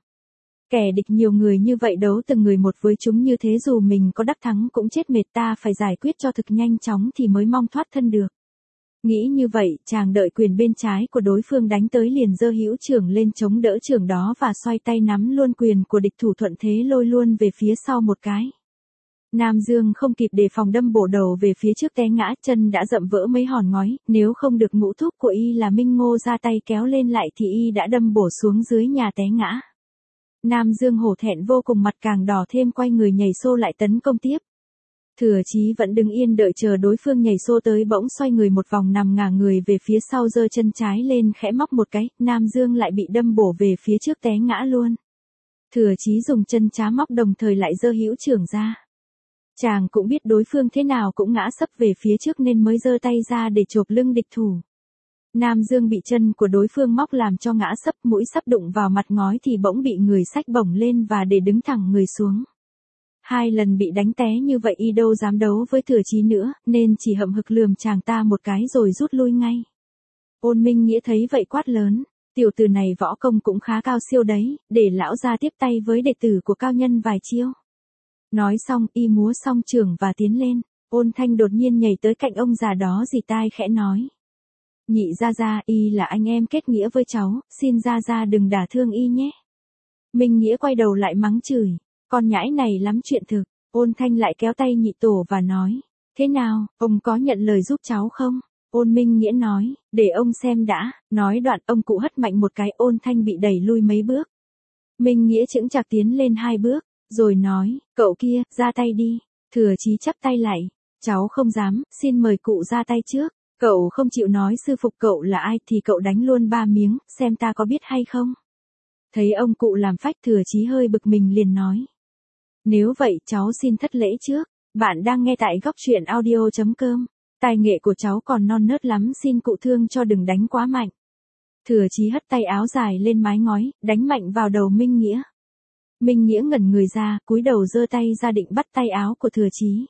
Kẻ địch nhiều người như vậy đấu từng người một với chúng như thế, dù mình có đắc thắng cũng chết mệt, ta phải giải quyết cho thực nhanh chóng thì mới mong thoát thân được. Nghĩ như vậy, chàng đợi quyền bên trái của đối phương đánh tới liền giơ hữu trưởng lên chống đỡ trưởng đó và xoay tay nắm luôn quyền của địch thủ, thuận thế lôi luôn về phía sau một cái. Nam Dương không kịp đề phòng đâm bổ đầu về phía trước, té ngã, chân đã dậm vỡ mấy hòn ngói, nếu không được ngũ thúc của y là Minh Ngô ra tay kéo lên lại thì y đã đâm bổ xuống dưới nhà té ngã. Nam Dương hổ thẹn vô cùng, mặt càng đỏ thêm, quay người nhảy xô lại tấn công tiếp. Thừa Chí vẫn đứng yên đợi chờ đối phương nhảy xô tới, bỗng xoay người một vòng nằm ngả người về phía sau, giơ chân trái lên khẽ móc một cái, Nam Dương lại bị đâm bổ về phía trước té ngã luôn. Thừa Chí dùng chân trá móc đồng thời lại giơ hữu trưởng ra. Chàng cũng biết đối phương thế nào cũng ngã sấp về phía trước nên mới giơ tay ra để chộp lưng địch thủ. Nam Dương bị chân của đối phương móc làm cho ngã sấp, mũi sắp đụng vào mặt ngói thì bỗng bị người xách bổng lên và để đứng thẳng người xuống. Hai lần bị đánh té như vậy y đâu dám đấu với Thừa Chí nữa, nên chỉ hậm hực lườm chàng ta một cái rồi rút lui ngay. Ôn Minh Nghĩa thấy vậy quát lớn, tiểu tử này võ công cũng khá cao siêu đấy, để lão ra tiếp tay với đệ tử của cao nhân vài chiêu. Nói xong y múa song trưởng và tiến lên. Ôn Thanh đột nhiên nhảy tới cạnh ông già đó rì tai khẽ nói. Nhị gia gia, y là anh em kết nghĩa với cháu, xin gia gia đừng đả thương y nhé. Minh Nghĩa quay đầu lại mắng chửi, con nhãi này lắm chuyện thực. Ôn Thanh lại kéo tay nhị tổ và nói, thế nào, ông có nhận lời giúp cháu không? Ôn Minh Nghĩa nói, để ông xem đã. Nói đoạn ông cụ hất mạnh một cái, Ôn Thanh bị đẩy lui mấy bước. Minh Nghĩa chững chạc tiến lên hai bước, rồi nói, cậu kia, ra tay đi. Thừa Chí chắp tay lại, cháu không dám, xin mời cụ ra tay trước. Cậu không chịu nói sư phục cậu là ai thì cậu đánh luôn ba miếng, xem ta có biết hay không. Thấy ông cụ làm phách, Thừa Chí hơi bực mình liền nói. Nếu vậy cháu xin thất lễ trước. Bạn đang nghe tại góc truyện audio chấm com. Tài nghệ của cháu còn non nớt lắm, xin cụ thương cho đừng đánh quá mạnh. Thừa Chí hất tay áo dài lên mái ngói, đánh mạnh vào đầu Minh Nghĩa. Minh Nghĩa ngẩn người ra, cúi đầu giơ tay ra định bắt tay áo của Thừa Chí.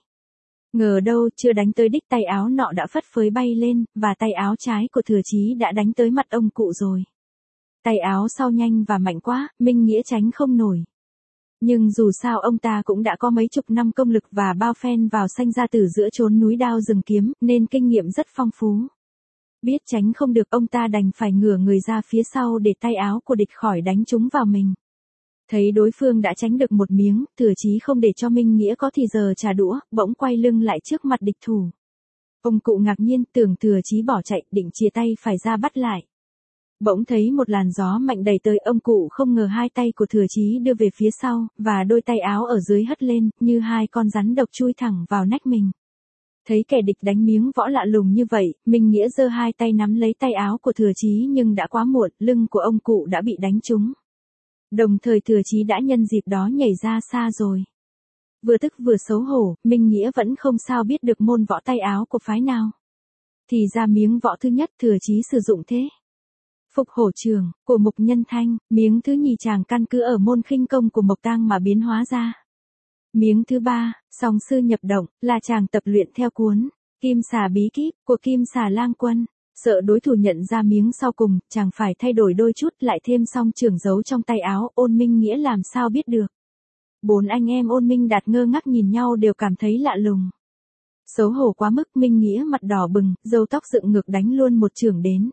Ngờ đâu chưa đánh tới đích, tay áo nọ đã phất phới bay lên, và tay áo trái của Thừa Chí đã đánh tới mặt ông cụ rồi. Tay áo sau nhanh và mạnh quá, Minh Nghĩa tránh không nổi. Nhưng dù sao ông ta cũng đã có mấy chục năm công lực và bao phen vào sanh ra tử giữa chốn núi đao rừng kiếm, nên kinh nghiệm rất phong phú. Biết tránh không được, ông ta đành phải ngửa người ra phía sau để tay áo của địch khỏi đánh trúng vào mình. Thấy đối phương đã tránh được một miếng, Thừa Chí không để cho Minh Nghĩa có thì giờ trả đũa, bỗng quay lưng lại trước mặt địch thủ. Ông cụ ngạc nhiên, tưởng Thừa Chí bỏ chạy, định chìa tay phải ra bắt lại. Bỗng thấy một làn gió mạnh đẩy tới, ông cụ không ngờ hai tay của Thừa Chí đưa về phía sau, và đôi tay áo ở dưới hất lên, như hai con rắn độc chui thẳng vào nách mình. Thấy kẻ địch đánh miếng võ lạ lùng như vậy, Minh Nghĩa giơ hai tay nắm lấy tay áo của Thừa Chí nhưng đã quá muộn, lưng của ông cụ đã bị đánh trúng. Đồng thời Thừa Chí đã nhân dịp đó nhảy ra xa rồi. Vừa tức vừa xấu hổ, Minh Nghĩa vẫn không sao biết được môn võ tay áo của phái nào. Thì ra miếng võ thứ nhất Thừa Chí sử dụng thế Phục Hổ Trường của Mục Nhân Thanh, miếng thứ nhì chàng căn cứ ở môn khinh công của Mộc Tang mà biến hóa ra. Miếng thứ ba, Song Sư Nhập Động, là chàng tập luyện theo cuốn Kim Xà Bí Kíp của Kim Xà Lang Quân. Sợ đối thủ nhận ra miếng sau cùng, chàng phải thay đổi đôi chút, lại thêm song trường giấu trong tay áo. Ôn Minh Nghĩa làm sao biết được. Bốn anh em Ôn Minh Đạt ngơ ngác nhìn nhau, đều cảm thấy lạ lùng. Xấu hổ quá mức, Minh Nghĩa mặt đỏ bừng, râu tóc dựng ngược đánh luôn một chưởng đến.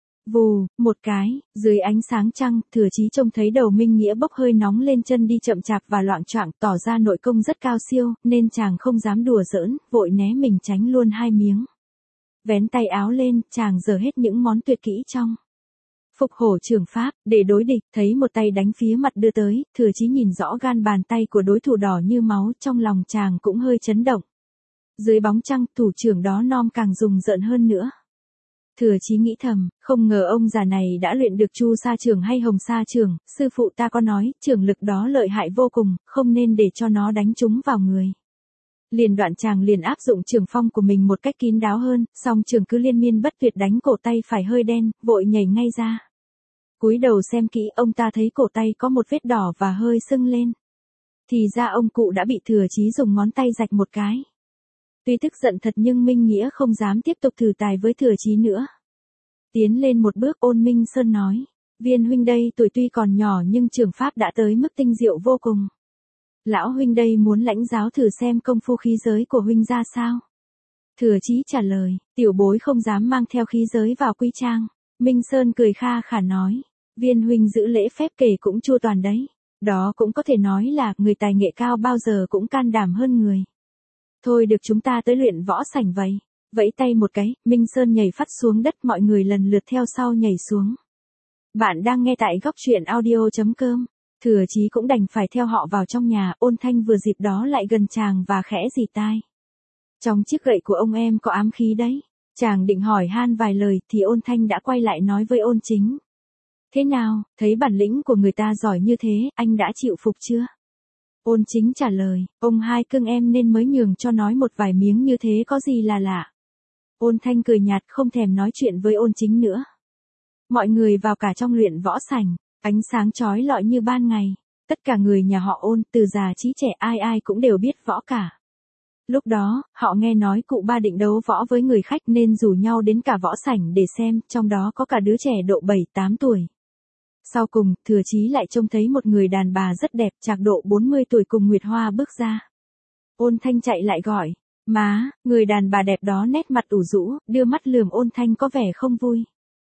Vù, một cái, dưới ánh sáng trăng, Thừa Chí trông thấy đầu Minh Nghĩa bốc hơi nóng lên, chân đi chậm chạp và loạng choạng, tỏ ra nội công rất cao siêu, nên chàng không dám đùa giỡn, vội né mình tránh luôn hai miếng. Vén tay áo lên, chàng giở hết những món tuyệt kỹ trong Phục Hổ Trường pháp để đối địch. Thấy một tay đánh phía mặt đưa tới, Thừa Chí nhìn rõ gan bàn tay của đối thủ đỏ như máu, trong lòng chàng cũng hơi chấn động. Dưới bóng trăng, thủ trưởng đó non càng rùng rợn hơn nữa. Thừa Chí nghĩ thầm, không ngờ ông già này đã luyện được Chu Sa Trường hay Hồng Sa Trường. Sư phụ ta có nói, trường lực đó lợi hại vô cùng, không nên để cho nó đánh trúng vào người. Liền đoạn chàng liền áp dụng trường phong của mình một cách kín đáo hơn, song trường cứ liên miên bất tuyệt đánh cổ tay phải hơi đen, vội nhảy ngay ra. Cúi đầu xem kỹ, ông ta thấy cổ tay có một vết đỏ và hơi sưng lên. Thì ra ông cụ đã bị Thừa Chí dùng ngón tay rạch một cái. Tuy tức giận thật nhưng Minh Nghĩa không dám tiếp tục thử tài với Thừa Chí nữa. Tiến lên một bước, Ôn Minh Sơn nói, Viên huynh đây tuổi tuy còn nhỏ nhưng trường pháp đã tới mức tinh diệu vô cùng. Lão huynh đây muốn lãnh giáo thử xem công phu khí giới của huynh ra sao. Thừa Chí trả lời, tiểu bối không dám mang theo khí giới vào quy trang. Minh Sơn cười kha khả nói, Viên huynh giữ lễ phép kể cũng chu toàn đấy. Đó cũng có thể nói là người tài nghệ cao bao giờ cũng can đảm hơn người. Thôi được, chúng ta tới luyện võ sảnh vậy. Vẫy tay một cái, Minh Sơn nhảy phắt xuống đất, mọi người lần lượt theo sau nhảy xuống. Bạn đang nghe tại góc truyện audio chấm com. Thừa Chí cũng đành phải theo họ vào trong nhà. Ôn Thanh vừa dịp đó lại gần chàng và khẽ rì tai. Trong chiếc gậy của ông em có ám khí đấy. Chàng định hỏi han vài lời thì Ôn Thanh đã quay lại nói với Ôn Chính. Thế nào, thấy bản lĩnh của người ta giỏi như thế, anh đã chịu phục chưa? Ôn Chính trả lời, ông hai cưng em nên mới nhường cho nói một vài miếng như thế có gì là lạ. Ôn Thanh cười nhạt, không thèm nói chuyện với Ôn Chính nữa. Mọi người vào cả trong luyện võ sảnh, ánh sáng chói lọi như ban ngày. Tất cả người nhà họ Ôn, từ già chí trẻ, ai ai cũng đều biết võ cả. Lúc đó, họ nghe nói cụ Ba định đấu võ với người khách nên rủ nhau đến cả võ sảnh để xem, trong đó có cả đứa trẻ độ bảy tám tuổi. Sau cùng, Thừa Chí lại trông thấy một người đàn bà rất đẹp, trạc độ bốn mươi tuổi cùng Nguyệt Hoa bước ra. Ôn Thanh chạy lại gọi, má, người đàn bà đẹp đó nét mặt ủ rũ, đưa mắt lườm Ôn Thanh có vẻ không vui.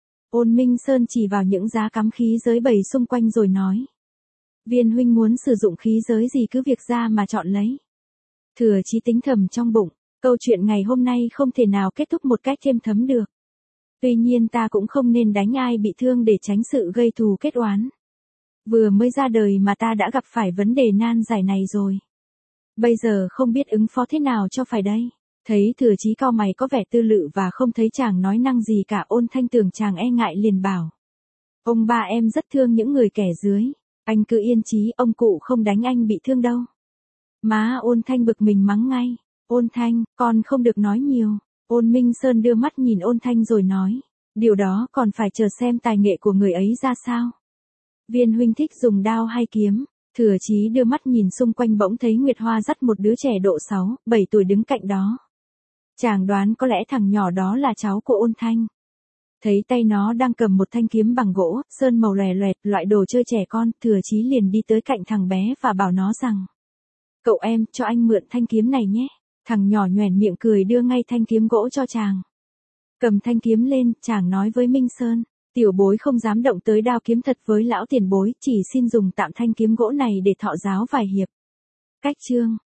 Ôn Minh Sơn chỉ vào những giá cắm khí giới bày xung quanh rồi nói. Viên huynh muốn sử dụng khí giới gì cứ việc ra mà chọn lấy. Thừa Chí tính thầm trong bụng, câu chuyện ngày hôm nay không thể nào kết thúc một cách êm thấm được. Tuy nhiên ta cũng không nên đánh ai bị thương để tránh sự gây thù kết oán. Vừa mới ra đời mà ta đã gặp phải vấn đề nan giải này rồi. Bây giờ không biết ứng phó thế nào cho phải đây. Thấy Thừa Chí cau mày có vẻ tư lự và không thấy chàng nói năng gì cả, Ôn Thanh tưởng chàng e ngại liền bảo. Ông ba em rất thương những người kẻ dưới. Anh cứ yên chí, ông cụ không đánh anh bị thương đâu. Má Ôn Thanh bực mình mắng ngay. Ôn Thanh, con không được nói nhiều. Ôn Minh Sơn đưa mắt nhìn Ôn Thanh rồi nói. Điều đó còn phải chờ xem tài nghệ của người ấy ra sao. Viên huynh thích dùng đao hay kiếm? Thừa Chí đưa mắt nhìn xung quanh bỗng thấy Nguyệt Hoa dắt một đứa trẻ độ sáu, bảy tuổi đứng cạnh đó. Chàng đoán có lẽ thằng nhỏ đó là cháu của Ôn Thanh. Thấy tay nó đang cầm một thanh kiếm bằng gỗ, sơn màu lòe loẹt, loại đồ chơi trẻ con, Thừa Chí liền đi tới cạnh thằng bé và bảo nó rằng. Cậu em, cho anh mượn thanh kiếm này nhé. Thằng nhỏ nhoẻn miệng cười đưa ngay thanh kiếm gỗ cho chàng. Cầm thanh kiếm lên, chàng nói với Minh Sơn. Tiểu bối không dám động tới đao kiếm thật với lão tiền bối, chỉ xin dùng tạm thanh kiếm gỗ này để thọ giáo vài hiệp. Cách chương